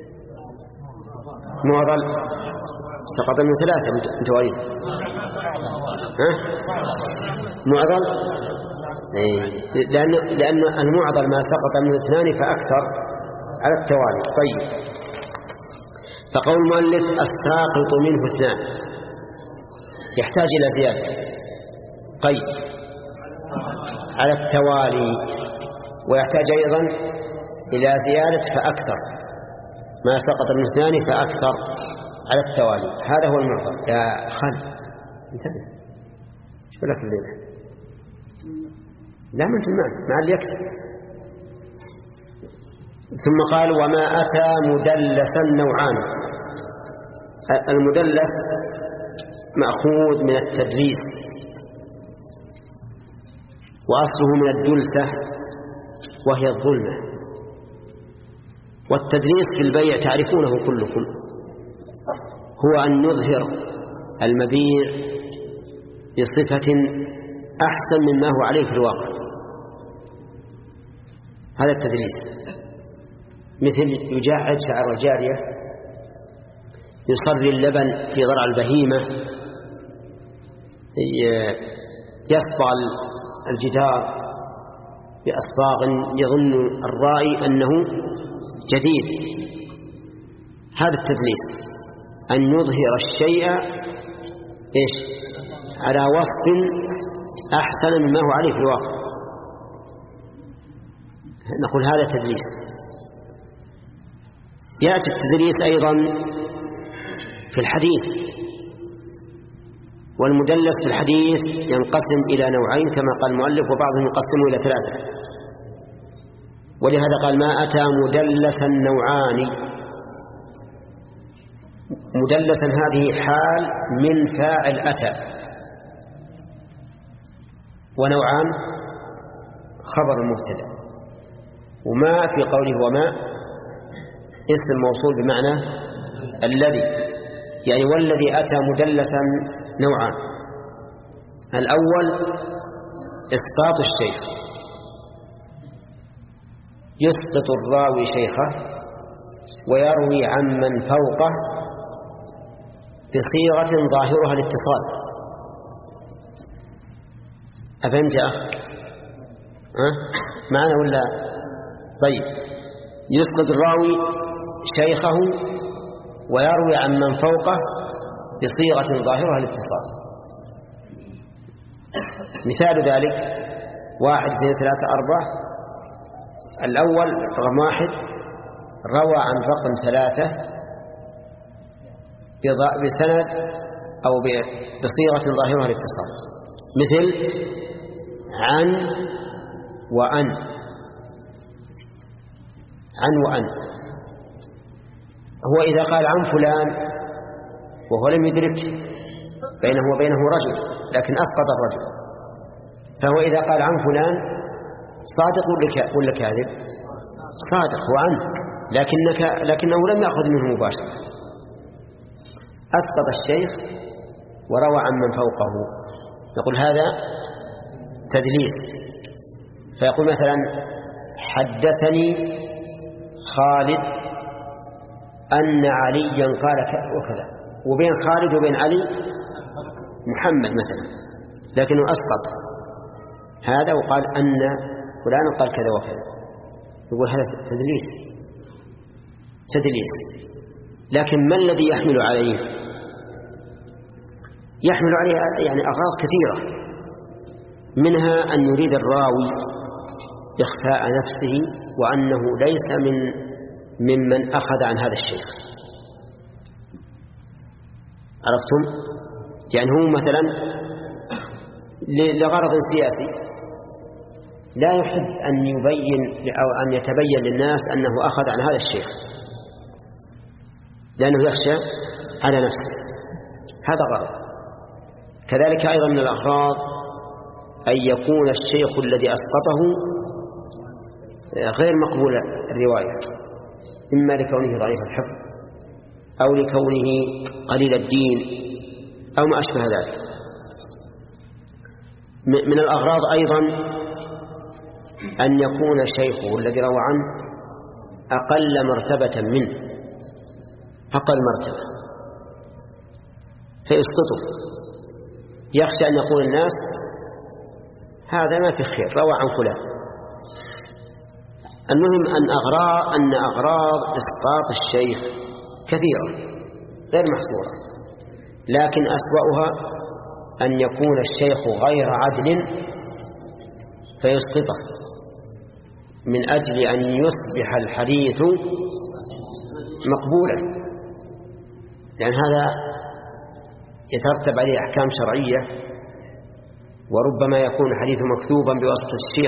معضل، سقط من ثلاثة متوالين ها؟ معضل إيه. لأن لأن المعضل ما سقط من اثنان فأكثر على التوالي. طيب فقول المؤلف الساقط منه اثنان يحتاج إلى زيادة قيد على التوالي، ويحتاج أيضا إلى زيادة فأكثر ما سقط من اثنان فأكثر على التوالي. هذا هو المعضل. يا خالد انتبه شو لك الليلة؟ لا من تلمان مع اللي يكتب. ثم قال وما أتى مدلسا نوعان. المدلس مأخوذ من التدليس وأصله من الدلسة وهي الظلمة، والتدليس في البيع تعرفونه كلكم، هو أن يظهر المبيع بصفة أحسن مما هو عليه في الواقع، هذا التدليس. مثل يجعد شعر الجارية، يصري اللبن في ضرع البهيمة، يصبغ الجدار بأصباغ يظن الرائي أنه جديد. هذا التدليس، أن يظهر الشيء إيش على وصف أحسن مما هو عليه في الواقع، نقول هذا تدليس. يأتي التدليس أيضا في الحديث، والمدلس في الحديث ينقسم إلى نوعين كما قال المؤلف، وبعضهم يقسم إلى ثلاثة، ولهذا قال ما أتى مدلسا نوعان. مدلسا هذه حال من فاعل أتى، ونوعان خبر المبتدأ، وما في قوله وما اسم موصول بمعنى الذي، يعني والذي أتى مدلسا نوعان. الأول إسقاط الشيخ، يسقط الراوي شيخه ويروي عمن فوقه بصيغة ظاهرها الاتصال. أفهمت يا أخ؟ أه؟ معنا ولا؟ طيب، يسقط الراوي شيخه ويروي عمن فوقه بصيغة ظاهرها الاتصال. مثال ذلك واحد اثنين ثلاثة أربعة. الأول رقم واحد روى عن رقم ثلاثة بسند أو بصيغة ظاهرها الاتصال، مثل عن وأن. عن وأن هو إذا قال عن فلان وهو لم يدرك بينه وبينه رجل لكن أسقط الرجل، فهو إذا قال عن فلان صادق ولا كاذب؟ صادق وعنه، لكنك لكنه لم يأخذ منه مباشرة، أسقط الشيخ وروى عن من فوقه. نقول هذا تدليس. فيقول مثلا حدثني خالد أن عليا قال وكذا، وبين خالد وبين علي محمد مثلا، لكنه أسقط هذا وقال أن فلان قال كذا وكذا، يقول هذا تدليس. تدليس. لكن ما الذي يحمل عليه؟ يحمل عليه يعني أغراض كثيرة، منها أن يريد الراوي إخفاء نفسه وأنه ليس من ممن أخذ عن هذا الشيخ. عرفتم؟ يعني هو مثلا لغرض سياسي لا يحب أن يبين أو أن يتبين للناس أنه أخذ عن هذا الشيخ، لأنه يخشى على نفسه، هذا غرض. كذلك أيضا من الأغراض أن يكون الشيخ الذي أسقطه غير مقبول الرواية، إما لكونه ضعيف الحفظ أو لكونه قليل الدين أو ما أشبه ذلك. من الأغراض أيضا أن يكون شيخه الذي روى عنه أقل مرتبة منه، أقل مرتبة، فيسقطه، يخشى أن يقول الناس هذا ما في خير روى عن فلان. المهم أن أغراض أن أغراض إسقاط الشيخ كثيرة غير محصورة، لكن أسوأها أن يكون الشيخ غير عدل فيسقطه من أجل أن يصبح الحديث مقبولا، لأن هذا يترتب عليه أحكام شرعية، وربما يكون الحديث مكتوبا بواسطة الشيخ.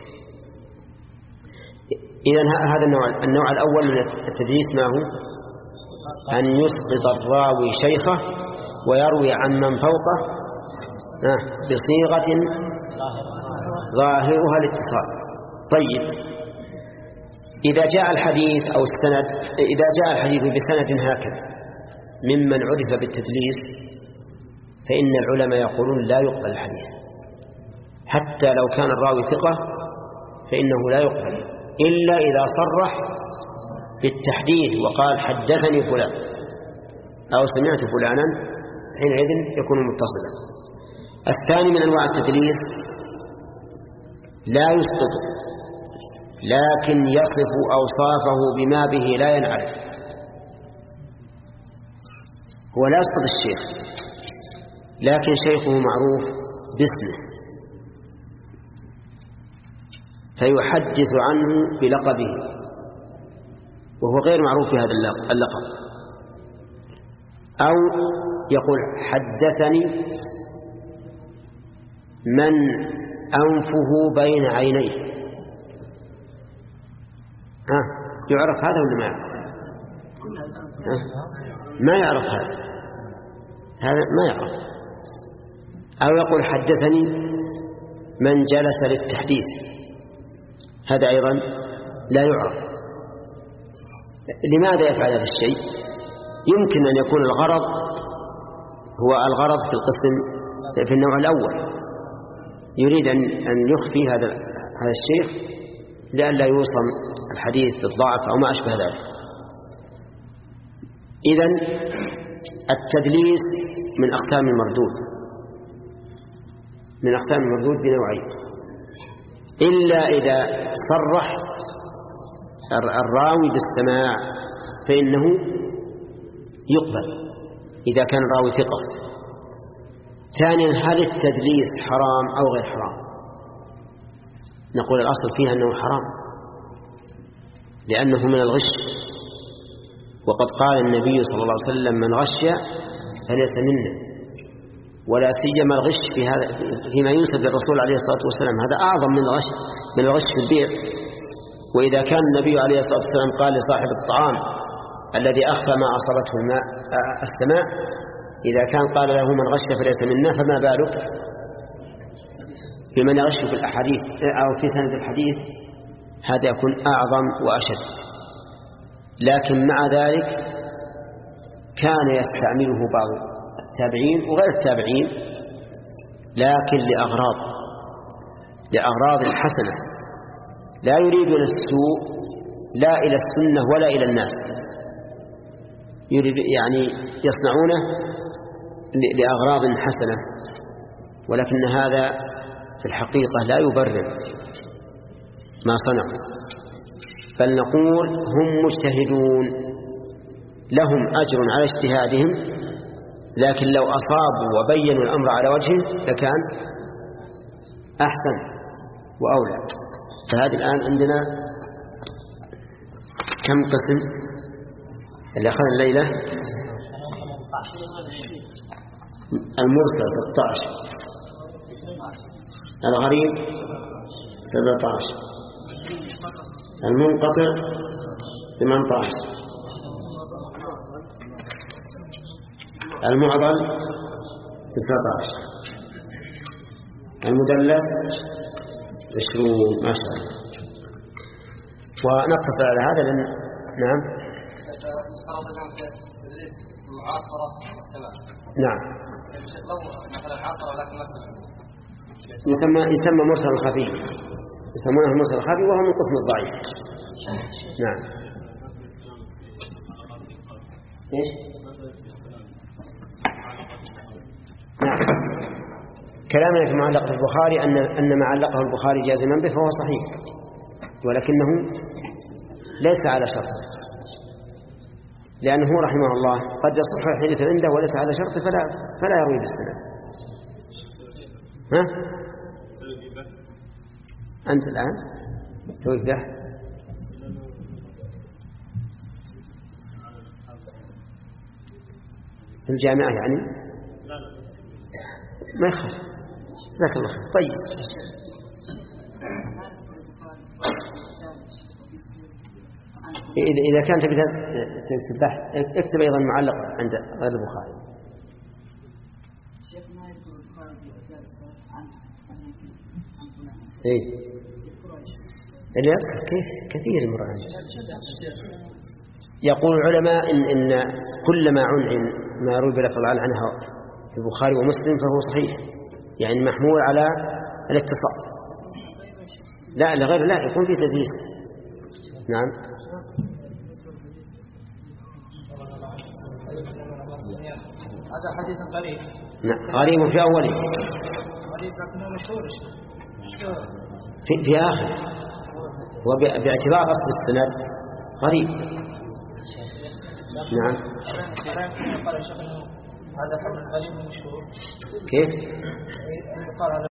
إذن هذا النوع النوع الأول من التدليس ما هو؟ أن يسقط الراوي شيخه ويروي عن من فوقه بصيغة ظاهرها الاتصال. طيب، إذا جاء الحديث أو السند إذا جاء الحديث بسند هكذا ممن عرف بالتدليس فإن العلماء يقولون لا يقبل الحديث، حتى لو كان الراوي ثقة فإنه لا يقبل إلا إذا صرح بالتحديث وقال حدثني فلان أو سمعت فلانا، حينئذ يكون متصلا. الثاني من أنواع التدليس لا يسقط لكن يصف أوصافه بما به لا ينعرف. هو لا يسقط الشيخ لكن شيخه معروف باسمه فيحدث عنه بلقبه وهو غير معروف بهذا اللقب، أو يقول حدثني من أنفه بين عينيه. ها يعرف هذا ولا ما يعرف؟ ما يعرف هذا هذا ما يعرف. أو يقول حدثني من جلس للتحديث، هذا أيضا لا يعرف. لماذا يفعل هذا الشيء؟ يمكن أن يكون الغرض هو الغرض في القسم في النوع الأول، يريد أن أن يخفي هذا هذا الشيخ لئلا يوصم الحديث بالضعف أو ما أشبه ذلك. إذن التدليس من أقسام المردود من أقسام المردود بنوعين، إلا إذا صرح الراوي بالسماع فإنه يقبل إذا كان الراوي ثقة. ثانيا هل التدليس حرام أو غير حرام؟ نقول الأصل فيها أنه حرام لأنه من الغش، وقد قال النبي صلى الله عليه وسلم من غش فليس منا، ولا سيما الغش في هذا فيما ينسب للرسول عليه الصلاة والسلام، هذا أعظم من الغش من الغش في البيع. وإذا كان النبي عليه الصلاة والسلام قال لصاحب الطعام الذي أخفى ما أصابته الماء السماء إذا كان قال له من غش فليس منا، فما بالك بمن يغش في الأحاديث أو في سند الحديث؟ هذا يكون أعظم وأشد. لكن مع ذلك كان يستعمله بعض التابعين وغير التابعين لكن لأغراض لأغراض حسنة، لا يريدون السوء لا إلى السنة ولا إلى الناس، يريد يعني يصنعونه لأغراض حسنة، ولكن هذا في الحقيقة لا يبرر ما صنعوا، بل نقول هم مجتهدون لهم أجر على اجتهادهم، لكن لو أصابوا وبينوا الأمر على وجهه لكان أحسن وأولى. فهذه الآن عندنا كم قسم اللي أخذ الليلة؟ المرسل ستة عشر، الغريب سبعة عشر، المنقطع ثمانية عشر، المعضل تسعة عشر، المدلس عشرون. ما شاء الله. ونقتصر على هذا لأن نعم نعم يسمى يسمى مرسل خفي، يسمونه مرسل خفي وهو من قسم الضعيف. نعم. ايش؟ نعم. كلامنا في معلقة البخاري أن أن ما علقه البخاري جازما به فهو صحيح، ولكنه ليس على شرط، لأنه رحمه الله قد يصح الحديث عنده وليس على شرط فلا فلا يروي بالسند. ها؟ أنت الآن سويت بحث في الجامعة يعني؟ ما يخاف. جزاك الله خير. طيب إذا كان تبي تكتب بحث اكتب أيضا معلق عند غير البخاري. إيه اللي يذكر كيف كثير مرة. يقول العلماء إن, إن كل ما عنعن ما روي بلفظ عنها في البخاري ومسلم فهو صحيح، يعني محمول على الاتصال. لا لغير لا يكون في تدليس. نعم. هذا حديث قريب. نعم غريب في أوله. قريب لكنه مشهور. في في آخر. وباعتبار أصل السند غريب. نعم. هذا حديث قريب مشهور. كيف؟